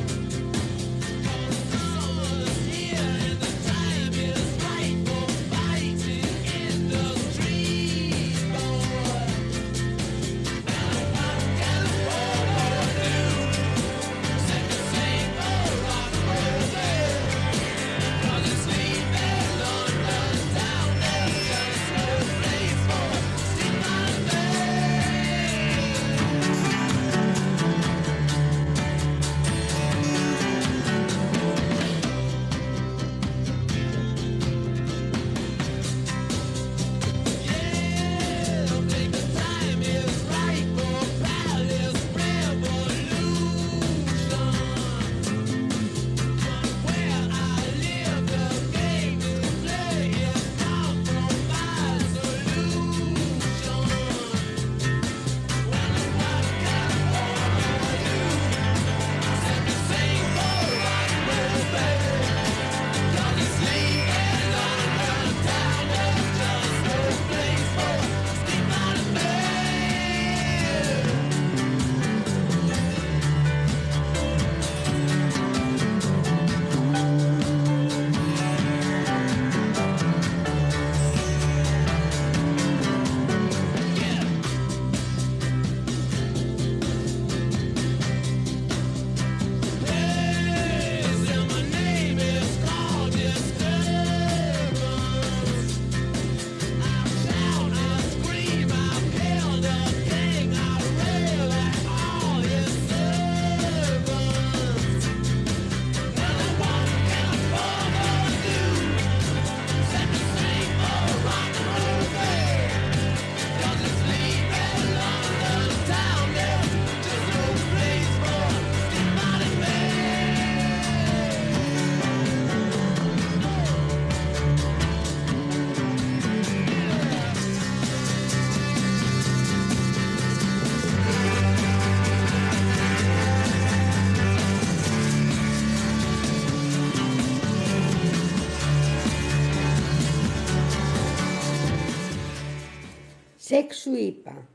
S2: Σεξ σου είπα,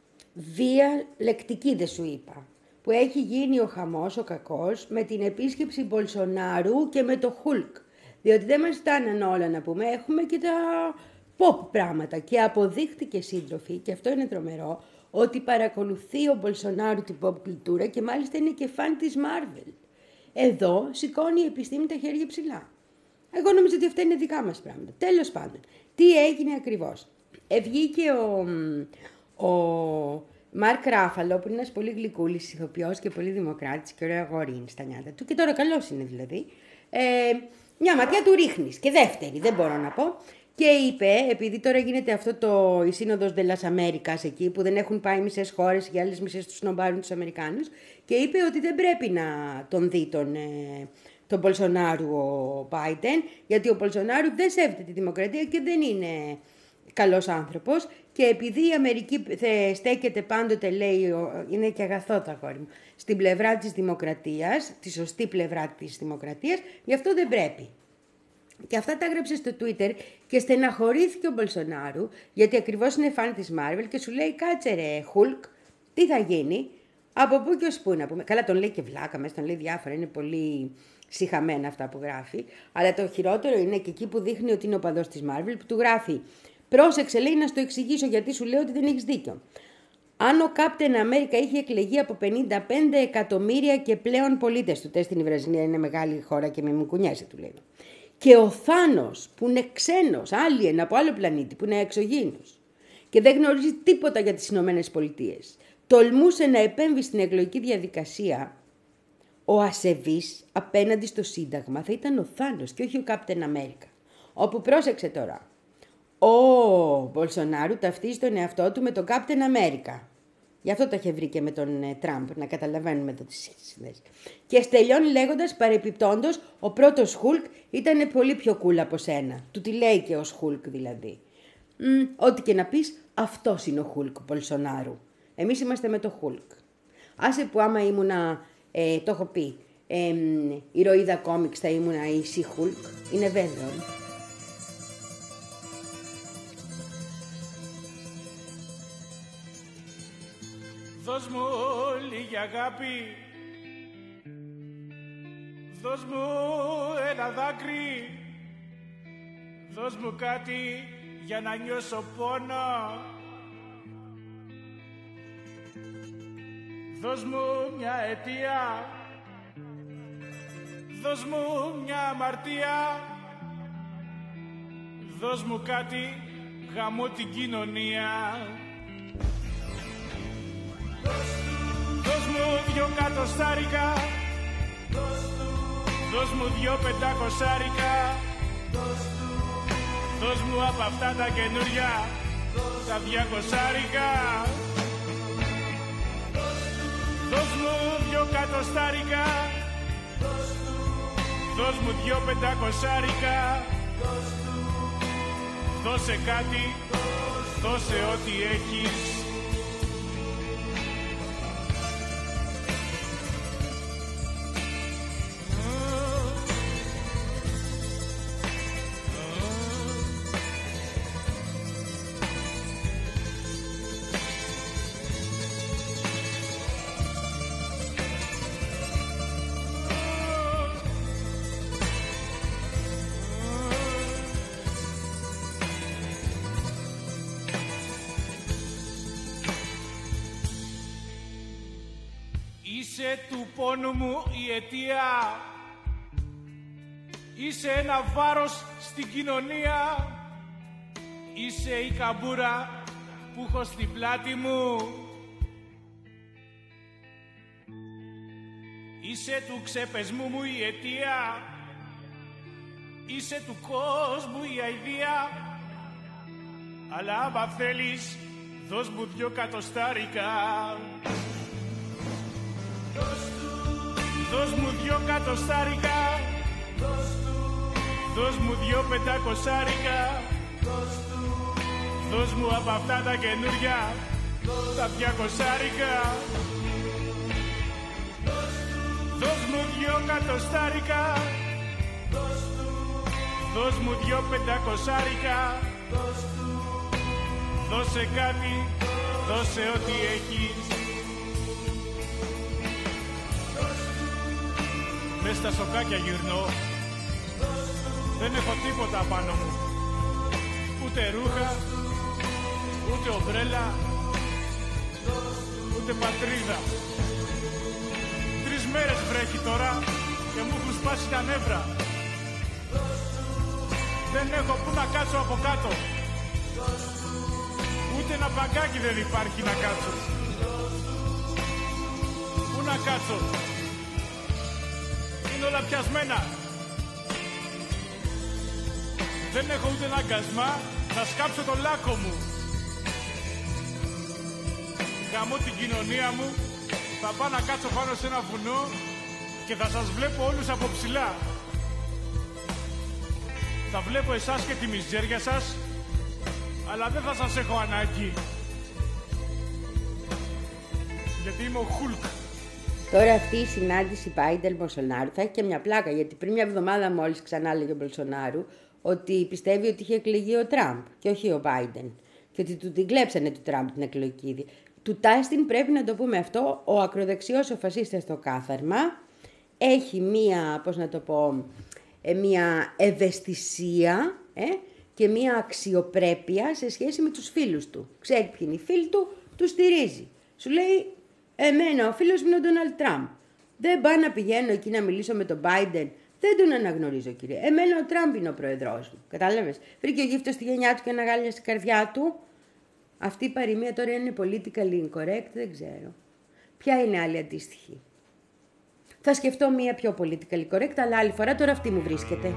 S2: βία λεκτική δεν σου είπα, που έχει γίνει ο χαμός ο κακός με την επίσκεψη Μπολσονάρου και με το Χουλκ. Διότι δεν μας φτάναν όλα να πούμε, έχουμε και τα pop πράγματα. Και αποδείχτηκε, σύντροφοι, και αυτό είναι τρομερό, ότι παρακολουθεί ο Μπολσονάρου την pop κουλτούρα και μάλιστα είναι και φαν της Marvel. Εδώ σηκώνει η επιστήμη τα χέρια ψηλά. Εγώ νομίζω ότι αυτά είναι δικά μας πράγματα. Τέλος πάντων, τι έγινε ακριβώς. Ευγήκε ο, ο Μάρκ Ράφαλο, που είναι ένας πολύ γλυκούλης ηθοποιός και πολύ δημοκράτης και ωραίο αγόρι είναι στα νιάτα του, και τώρα καλός είναι δηλαδή, ε, μια ματιά του ρίχνεις και δεύτερη, δεν μπορώ να πω. Και είπε, επειδή τώρα γίνεται αυτό το, η σύνοδος Δελας Αμέρικας εκεί, που δεν έχουν πάει μισές χώρες και άλλες μισές τους σνομπάρουν τους Αμερικάνους, και είπε ότι δεν πρέπει να τον δει τον, τον Μπολσονάρου ο Μπάιντεν, γιατί ο Μπολσονάρου δεν σέβεται τη δημοκρατία και δεν είναι καλός άνθρωπος, και επειδή η Αμερική στέκεται πάντοτε, λέει, είναι και αγαθό το αγόρι μου, στην πλευρά της δημοκρατίας, τη σωστή πλευρά της δημοκρατίας, γι' αυτό δεν πρέπει. Και αυτά τα έγραψε στο Twitter και στεναχωρήθηκε ο Μπολσονάρου, γιατί ακριβώς είναι φαν της Marvel και σου λέει, κάτσε ρε Χουλκ, τι θα γίνει, από πού και ως πού να πούμε. Καλά, τον λέει και βλάκα μέσα, τον λέει διάφορα, είναι πολύ σιχαμένα αυτά που γράφει, αλλά το χειρότερο είναι και εκεί που δείχνει ότι είναι ο παδός της Marvel, που του γράφει, πρόσεξε, λέει, να στο εξηγήσω γιατί σου λέω ότι δεν έχεις δίκιο. Αν ο Captain America είχε εκλεγεί από πενήντα πέντε εκατομμύρια και πλέον πολίτες του, τεστ στην Βραζιλία είναι μεγάλη χώρα και μη μου κουνιάσαι, του λέει. Και ο Θάνος που είναι ξένος, alien από άλλο πλανήτη, που είναι εξωγήινος και δεν γνωρίζει τίποτα για τις Ηνωμένες Πολιτείες, τολμούσε να επέμβει στην εκλογική διαδικασία, ο ασεβής απέναντι στο Σύνταγμα θα ήταν ο Θάνος και όχι ο Captain America. Όπου πρόσεξε τώρα, ο Μπολσονάρου ταυτίζει τον εαυτό του με τον Captain America. Γι' αυτό το είχε βρει και με τον ε, Τραμπ, να καταλαβαίνουμε εδώ τις συνδέσεις. Και στελειώνει λέγοντας, παρεπιπτόντος, ο πρώτος Χουλκ ήταν πολύ πιο cool από σένα. Του τη λέει και ως Χουλκ δηλαδή. Μ, ό,τι και να πεις, αυτός είναι ο Χουλκ Μπολσονάρου. Εμείς είμαστε με το Χουλκ. Άσε που άμα ήμουνα, ε, το έχω πει, ε, ηρωίδα κόμιξ θα ήμουνα η Σι Χουλκ. Είναι βέβαιο.
S9: Δώσ' μου λίγη αγάπη, δώσ' μου ένα δάκρυ, δώσ' μου κάτι για να νιώσω πόνο, δώσ' μου μια αιτία, δώσ' μου μια αμαρτία, δώσ' μου κάτι, γαμώ την κοινωνία. Δώσ' μου δυο κατοστάρικα, δώσ' μου δυο πεντακοσάρικα, δώσ' μου απ' αυτά τα καινούρια, τα διακοσάρικα. Δώσ' μου δυο κατοστάρικα, δώσ' μου δυο πεντακοσάρικα, δώσε κάτι, δώσε ό,τι έχεις. Είσαι του πόνου μου η αιτία, είσαι ένα βάρος στην κοινωνία, είσαι η καμπούρα που έχω στην πλάτη μου, είσαι του ξεπεσμού μου η αιτία, είσαι του κόσμου η αηδία, αλλά άμα θέλεις δώσ' μου δυο κατοστάρικα. Δώσ' μου δυο κατοστάρικα, δώσ' μου δυο πεντακοσάρικα, δώσ' μου απ' αυτά τα καινούρια, τα διακοσάρικα. Δώσ' μου δυο κατοστάρικα, δώσ' μου δυο πεντακοσάρικα, δώσε κάτι, δώσε ό,τι έχεις. Μες στα σοκάκια γυρνώ, δεν έχω τίποτα πάνω μου, ούτε ρούχα, ούτε ομπρέλα, ούτε πατρίδα. Τρεις μέρες βρέχει τώρα και μου έχουν σπάσει τα νεύρα. Δεν έχω που να κάτσω από κάτω, ούτε ένα μπαγκάκι δεν υπάρχει να κάτσω. Πού να κάτσω, είναι όλα πιασμένα. Δεν έχω ούτε ένα αγκασμά, θα σκάψω το λάκκο μου. Γαμώ την κοινωνία μου, θα πάω να κάτσω πάνω σε ένα βουνό και θα σας βλέπω όλους από ψηλά. Θα βλέπω εσάς και τη μιζέρια σας, αλλά δεν θα σας έχω ανάγκη. Γιατί είμαι ο Χουλκ.
S2: Τώρα αυτή η συνάντηση Biden-Μπολσονάρου θα έχει και μια πλάκα, γιατί πριν μια εβδομάδα μόλις ξανά έλεγε ο Μπολσονάρου ότι πιστεύει ότι είχε εκλεγεί ο Τραμπ και όχι ο Biden. Και ότι του την κλέψανε του Τραμπ την εκλογική. Του Τάστιν πρέπει να το πούμε αυτό, ο ακροδεξιός, ο φασίστας στο κάθαρμα, έχει μία, πώς να το πω, μία ευαισθησία ε, και μία αξιοπρέπεια σε σχέση με τους φίλους του. Ξέρει ποιοι είναι οι φίλοι του, του στηρίζει. Σου λέει, εμένα ο φίλος μου είναι ο Ντόναλντ Τραμπ. Δεν πάω να πηγαίνω εκεί να μιλήσω με τον Biden. Δεν τον αναγνωρίζω, κύριε. Εμένα ο Τραμπ είναι ο πρόεδρός μου. Κατάλαβες. Βρήκε ο γύφτος στη γενιά του και ένα γάλια στην καρδιά του. Αυτή η παροιμία τώρα είναι politically incorrect, δεν ξέρω. Ποια είναι άλλη αντίστοιχη? Θα σκεφτώ μία πιο politically correct, αλλά άλλη φορά. Τώρα αυτή μου βρίσκεται.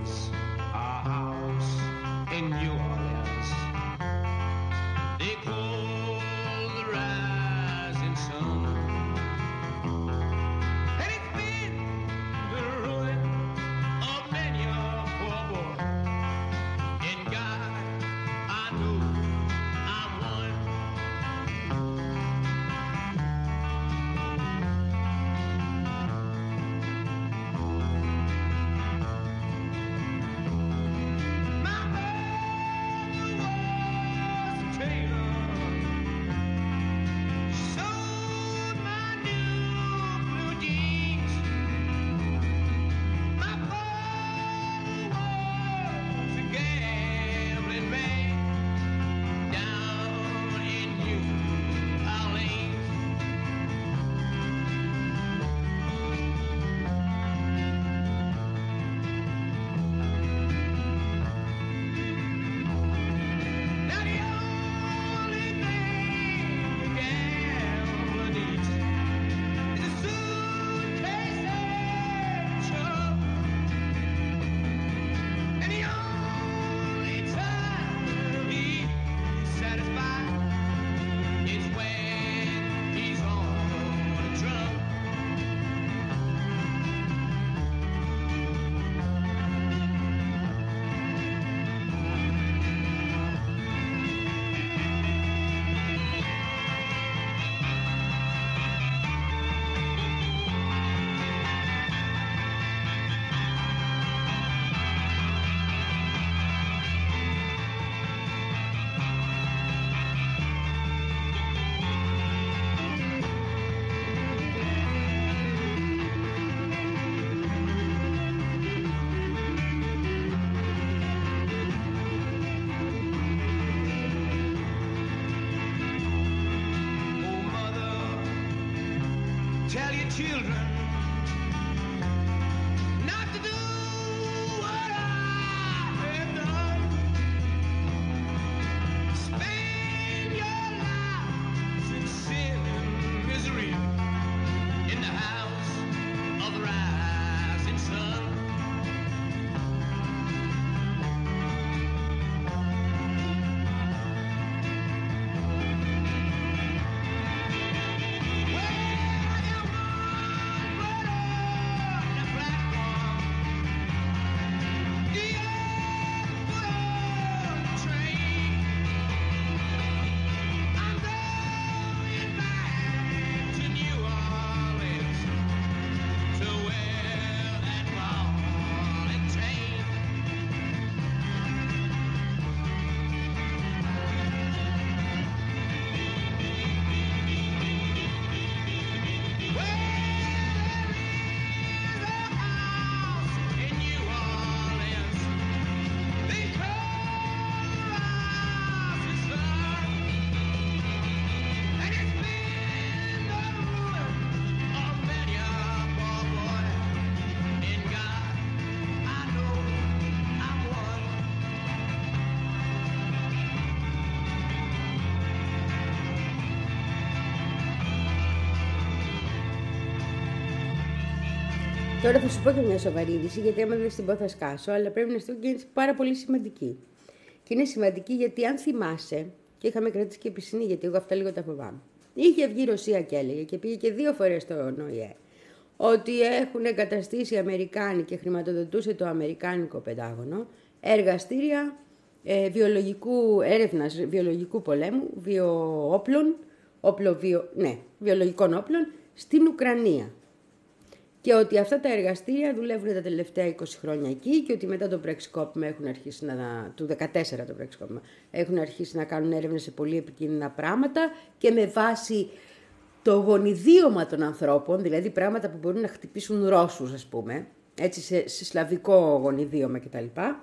S10: Tell your children not to do what I have done. Spend your lives in sin and misery in the house of the rising sun.
S2: Τώρα θα σου πω και μια σοβαρή είδηση, γιατί άμα δεν την πω θα σκάσω, αλλά πρέπει να σου πω και είναι πάρα πολύ σημαντική. Και είναι σημαντική γιατί αν θυμάσαι, και είχαμε κρατήσει και πισινή, γιατί εγώ αυτά λίγο τα φοβάμαι. Είχε βγει η Ρωσία και έλεγε, και πήγε και δύο φορές στο ΟΗΕ, ότι έχουν εγκαταστήσει οι Αμερικάνοι και χρηματοδοτούσε το Αμερικάνικο Πεντάγωνο εργαστήρια ε, βιολογικού, έρευνας βιολογικού πολέμου, βιοόπλων, όπλο βιο, ναι, βιολογικών όπλων στην Ουκρανία. Και ότι αυτά τα εργαστήρια δουλεύουν τα τελευταία είκοσι χρόνια εκεί και ότι μετά το πραξικόπημα έχουν αρχίσει να, του δεκατέσσερα το πραξικόπημα, έχουν αρχίσει να κάνουν έρευνες σε πολύ επικίνδυνα πράγματα και με βάση το γονιδίωμα των ανθρώπων, δηλαδή πράγματα που μπορούν να χτυπήσουν Ρώσους, ας πούμε, έτσι σε, σε σλαβικό γονιδίωμα κτλ.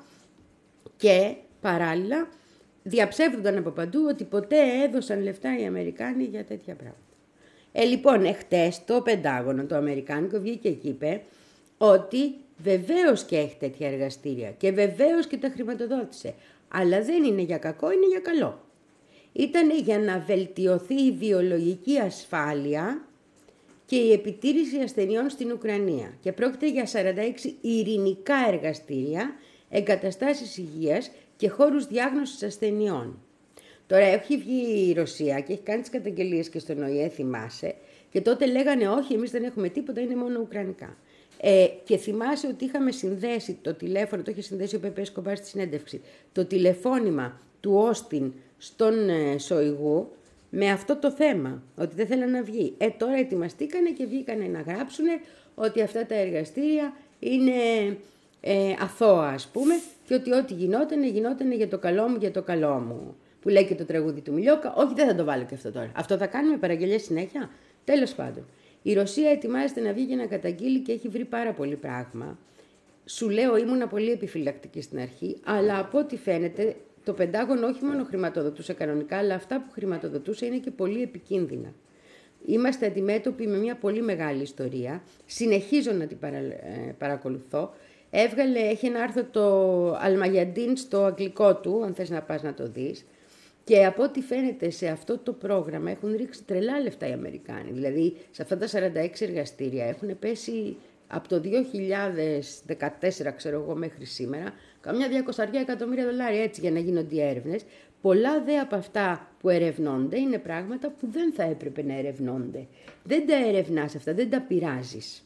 S2: Και παράλληλα διαψεύδονταν από παντού ότι ποτέ έδωσαν λεφτά οι Αμερικάνοι για τέτοια πράγματα. Ε, λοιπόν, εχτες το Πεντάγωνο, το Αμερικάνικο, βγήκε και είπε ότι βεβαίως και έχει τέτοια εργαστήρια και βεβαίως και τα χρηματοδότησε, αλλά δεν είναι για κακό, είναι για καλό. Ήταν για να βελτιωθεί η βιολογική ασφάλεια και η επιτήρηση ασθενειών στην Ουκρανία. Και πρόκειται για σαράντα έξι ειρηνικά εργαστήρια, εγκαταστάσεις υγείας και χώρους διάγνωσης ασθενειών. Τώρα έχει βγει η Ρωσία και έχει κάνει τις καταγγελίες και στον Ο Η Ε, θυμάσαι, και τότε λέγανε όχι, εμείς δεν έχουμε τίποτα, είναι μόνο ουκρανικά. Ε, και θυμάσαι ότι είχαμε συνδέσει το τηλέφωνο, το είχε συνδέσει ο Πεπέ Εσκομπάρ στη συνέντευξη, το τηλεφώνημα του Όστιν στον ε, Σοϊγού με αυτό το θέμα, ότι δεν θέλανε να βγει. Ε, τώρα ετοιμαστήκανε και βγήκανε να γράψουν ότι αυτά τα εργαστήρια είναι ε, αθώα, ας πούμε, και ότι ό,τι γινότανε, γινότανε για το καλό μου, για το καλό μου. Που λέει και το τραγούδι του Μιλιόκα. Όχι, δεν θα το βάλω και αυτό τώρα. Αυτό θα κάνουμε παραγγελίες συνέχεια. Τέλος πάντων. Η Ρωσία ετοιμάζεται να βγει και να καταγγείλει και έχει βρει πάρα πολύ πράγμα. Σου λέω, ήμουνα πολύ επιφυλακτική στην αρχή, αλλά από ό,τι φαίνεται το Πεντάγωνο όχι μόνο χρηματοδοτούσε κανονικά, αλλά αυτά που χρηματοδοτούσε είναι και πολύ επικίνδυνα. Είμαστε αντιμέτωποι με μια πολύ μεγάλη ιστορία. Συνεχίζω να την παρα, ε, παρακολουθώ. Έβγαλε, έχει ένα άρθρο το Αλμαγιαντίν στο αγγλικό του, αν θες να πας να το δεις. Και από ό,τι φαίνεται σε αυτό το πρόγραμμα έχουν ρίξει τρελά λεφτά οι Αμερικάνοι. Δηλαδή σε αυτά τα σαράντα έξι εργαστήρια έχουν πέσει από το δύο χιλιάδες δεκατέσσερα, ξέρω εγώ, μέχρι σήμερα, καμιά διακόσια εκατομμύρια δολάρια έτσι για να γίνονται οι έρευνες. Πολλά δε από αυτά που ερευνώνται είναι πράγματα που δεν θα έπρεπε να ερευνώνται. Δεν τα ερευνάς αυτά, δεν τα πειράζεις.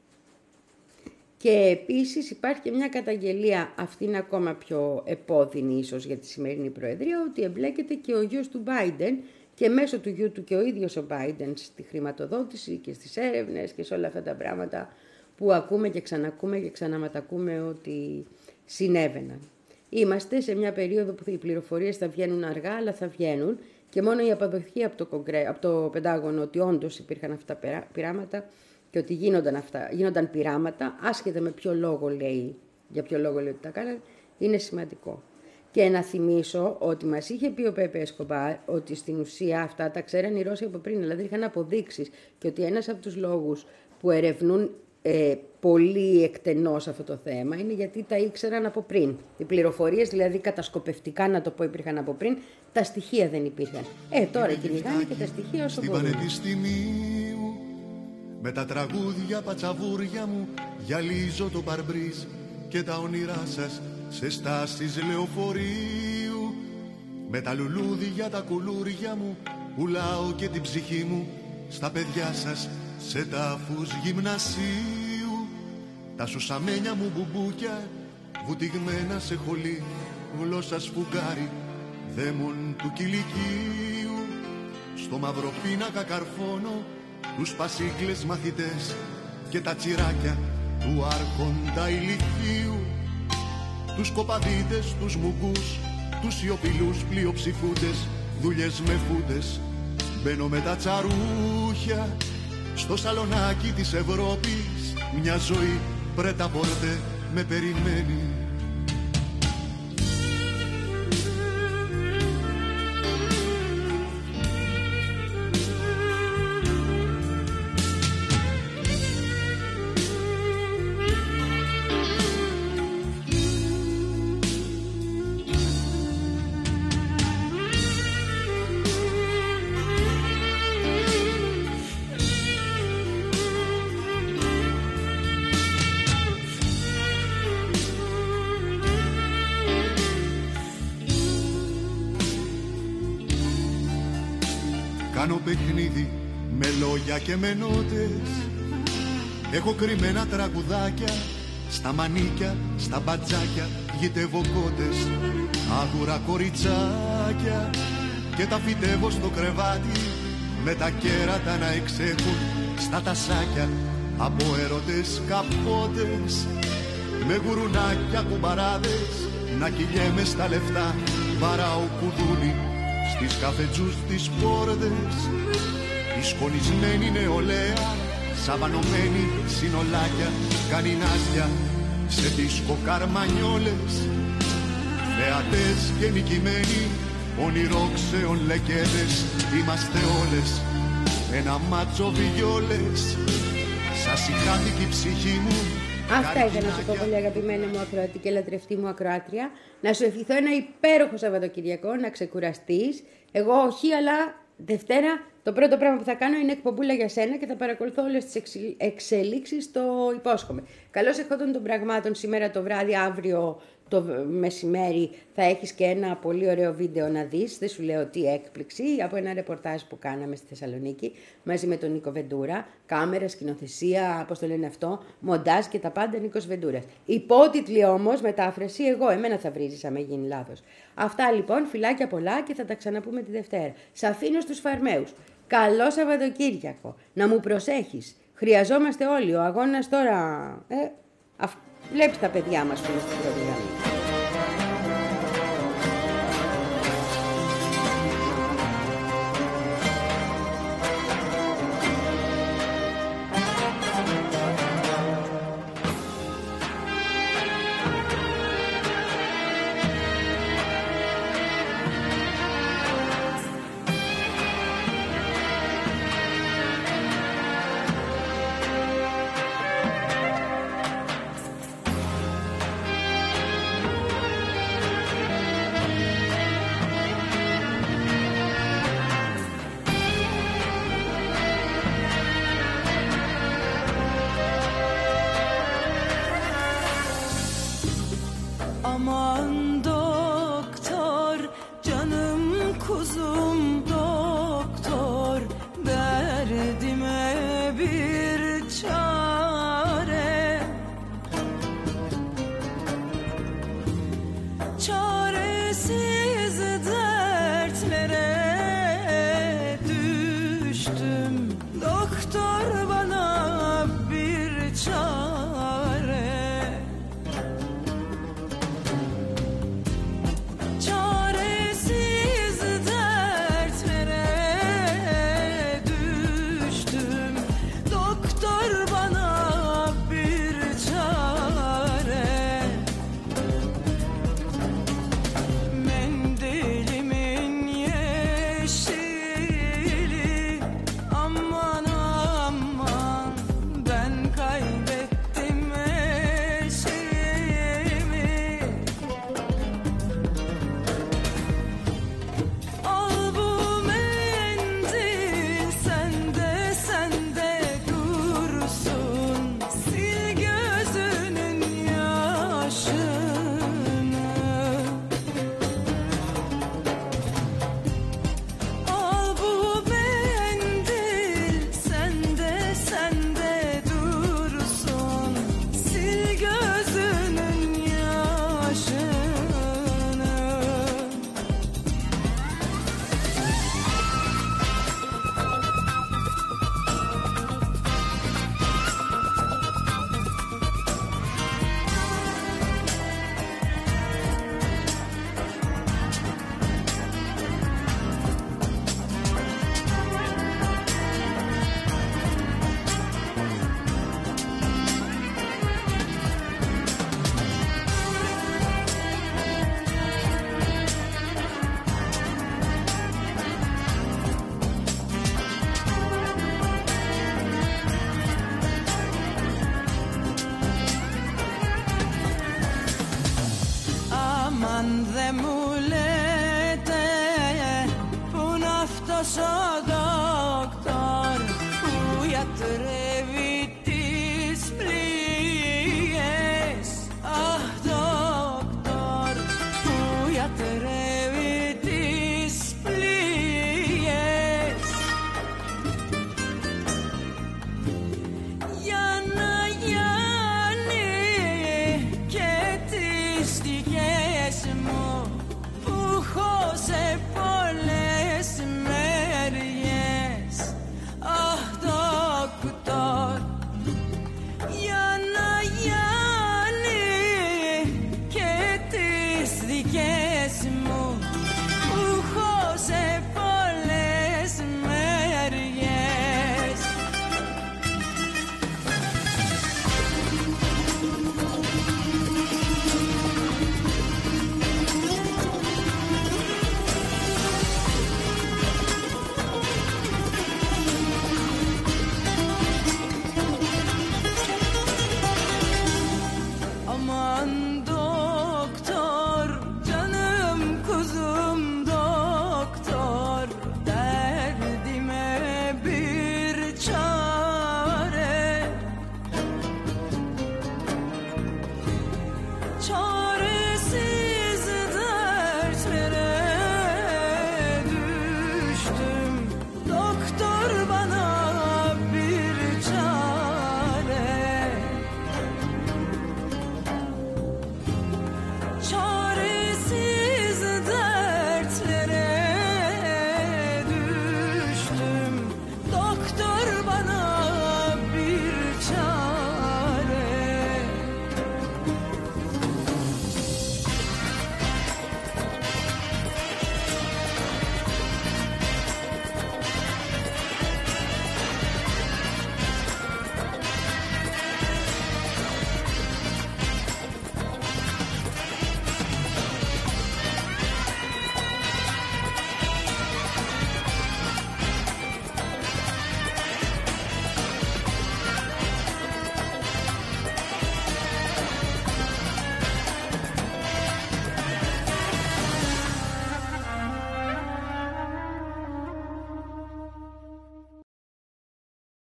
S2: Και επίσης υπάρχει και μια καταγγελία, αυτή είναι ακόμα πιο επώδυνη ίσως για τη σημερινή Προεδρία, ότι εμπλέκεται και ο γιος του Μπάιντεν και μέσω του γιου του και ο ίδιος ο Μπάιντεν στη χρηματοδότηση και στις έρευνες και σε όλα αυτά τα πράγματα που ακούμε και ξανακούμε και ξαναματακούμε ότι συνέβαιναν. Είμαστε σε μια περίοδο που οι πληροφορίες θα βγαίνουν αργά, αλλά θα βγαίνουν και μόνο η αποδοχή από το, Κογκρέ, από το Πεντάγωνο ότι όντως υπήρχαν αυτά τα πειράματα και ότι γίνονταν, αυτά, γίνονταν πειράματα, άσχετα με ποιο λόγο λέει, για ποιο λόγο λέει ότι τα κάνανε, είναι σημαντικό. Και να θυμίσω ότι μας είχε πει ο Πέπε Εσκομπάρ ότι στην ουσία αυτά τα ξέραν οι Ρώσοι από πριν, δηλαδή είχαν αποδείξεις και ότι ένας από τους λόγους που ερευνούν ε, πολύ εκτενώς αυτό το θέμα είναι γιατί τα ήξεραν από πριν. Οι πληροφορίες δηλαδή κατασκοπευτικά να το πω υπήρχαν από πριν, τα στοιχεία δεν υπήρχαν. Ε, τώρα κυνηγάνε και τα στοιχεία όσο μπορούν.
S3: Με τα τραγούδια πατσαβούρια μου γυαλίζω το παρμπρίζ και τα όνειρά σας σε στάσεις λεωφορείου. Με τα λουλούδια τα κουλούρια μου πουλάω και την ψυχή μου στα παιδιά σας σε τάφους γυμνασίου. Τα σουσαμένια μου μπουμπούκια βουτυγμένα σε χολή, γλώσσα σφουγγάρι δαίμον του κηλικίου. Στο μαύρο πίνακα καρφώνω τους πασίκλες μαθητές και τα τσιράκια του άρχοντα ηλικίου. Τους κοπαδίτες, τους μουγκούς, τους σιωπηλούς πλειοψηφούντες, δουλειές με φούντες. Μπαίνω με τα τσαρούχια στο σαλονάκι της Ευρώπης. Μια ζωή πρέτα πορτέ με περιμένει. Κάνω παιχνίδι με λόγια και με νότες Έχω κρυμμένα τραγουδάκια στα μανίκια, στα μπατζάκια, γητεύω κότες, άδουρα κοριτσάκια και τα φυτεύω στο κρεβάτι με τα κέρατα να εξέχουν στα τασάκια από έρωτες καπότες με γουρουνάκια κουμπαράδες να κυλιέμαι στα λεφτά. Βαράω κουδούνι στις καφετζούς τις πόρδες, η σκονισμένη νεολαία σαβανωμένη συνολάκια κάνει νάστια σε δίσκο καρμανιόλες, θεατές και νικημένοι ονειρόξεων λεκέδες είμαστε όλες ένα μάτσο βιόλες. Σας η ψυχή μου.
S2: Αυτά ήθελα να σου πω, πολύ αγαπημένα μου ακροατή και λατρευτή μου ακροάτρια. Να σου ευχηθώ ένα υπέροχο Σαββατοκυριακό, να ξεκουραστείς. Εγώ όχι, αλλά Δευτέρα το πρώτο πράγμα που θα κάνω είναι εκπομπούλα για σένα και θα παρακολουθώ όλες τις εξελίξεις, το υπόσχομαι. Καλώς εχόντων των πραγμάτων σήμερα το βράδυ, αύριο το μεσημέρι θα έχεις και ένα πολύ ωραίο βίντεο να δεις, δεν σου λέω τι έκπληξη, από ένα ρεπορτάζ που κάναμε στη Θεσσαλονίκη μαζί με τον Νίκο Βεντούρα, κάμερα, σκηνοθεσία, πώς το λένε αυτό, μοντάζ και τα πάντα Νίκος Βεντούρας. Υπότιτλοι όμως, μετάφραση, εγώ, εμένα θα βρίζεις άμα γίνει λάθος. Αυτά λοιπόν, φιλάκια πολλά και θα τα ξαναπούμε τη Δευτέρα. Σ' αφήνω στους φαρμαίους. Καλό Σαββατοκύριακο, να μου προσέχεις. Χρειαζόμαστε όλοι, ο αγώνας τώρα... Ε, αυ... Βλέπεις τα παιδιά μας που είναι στην πρώτη γραμμή.
S4: Aman doktor, canım kuzum doktor, derdime bir çare. Çaresiz dertlere düştüm, doktor bana bir çare. Δε μου λέτε που είναι αυτός ο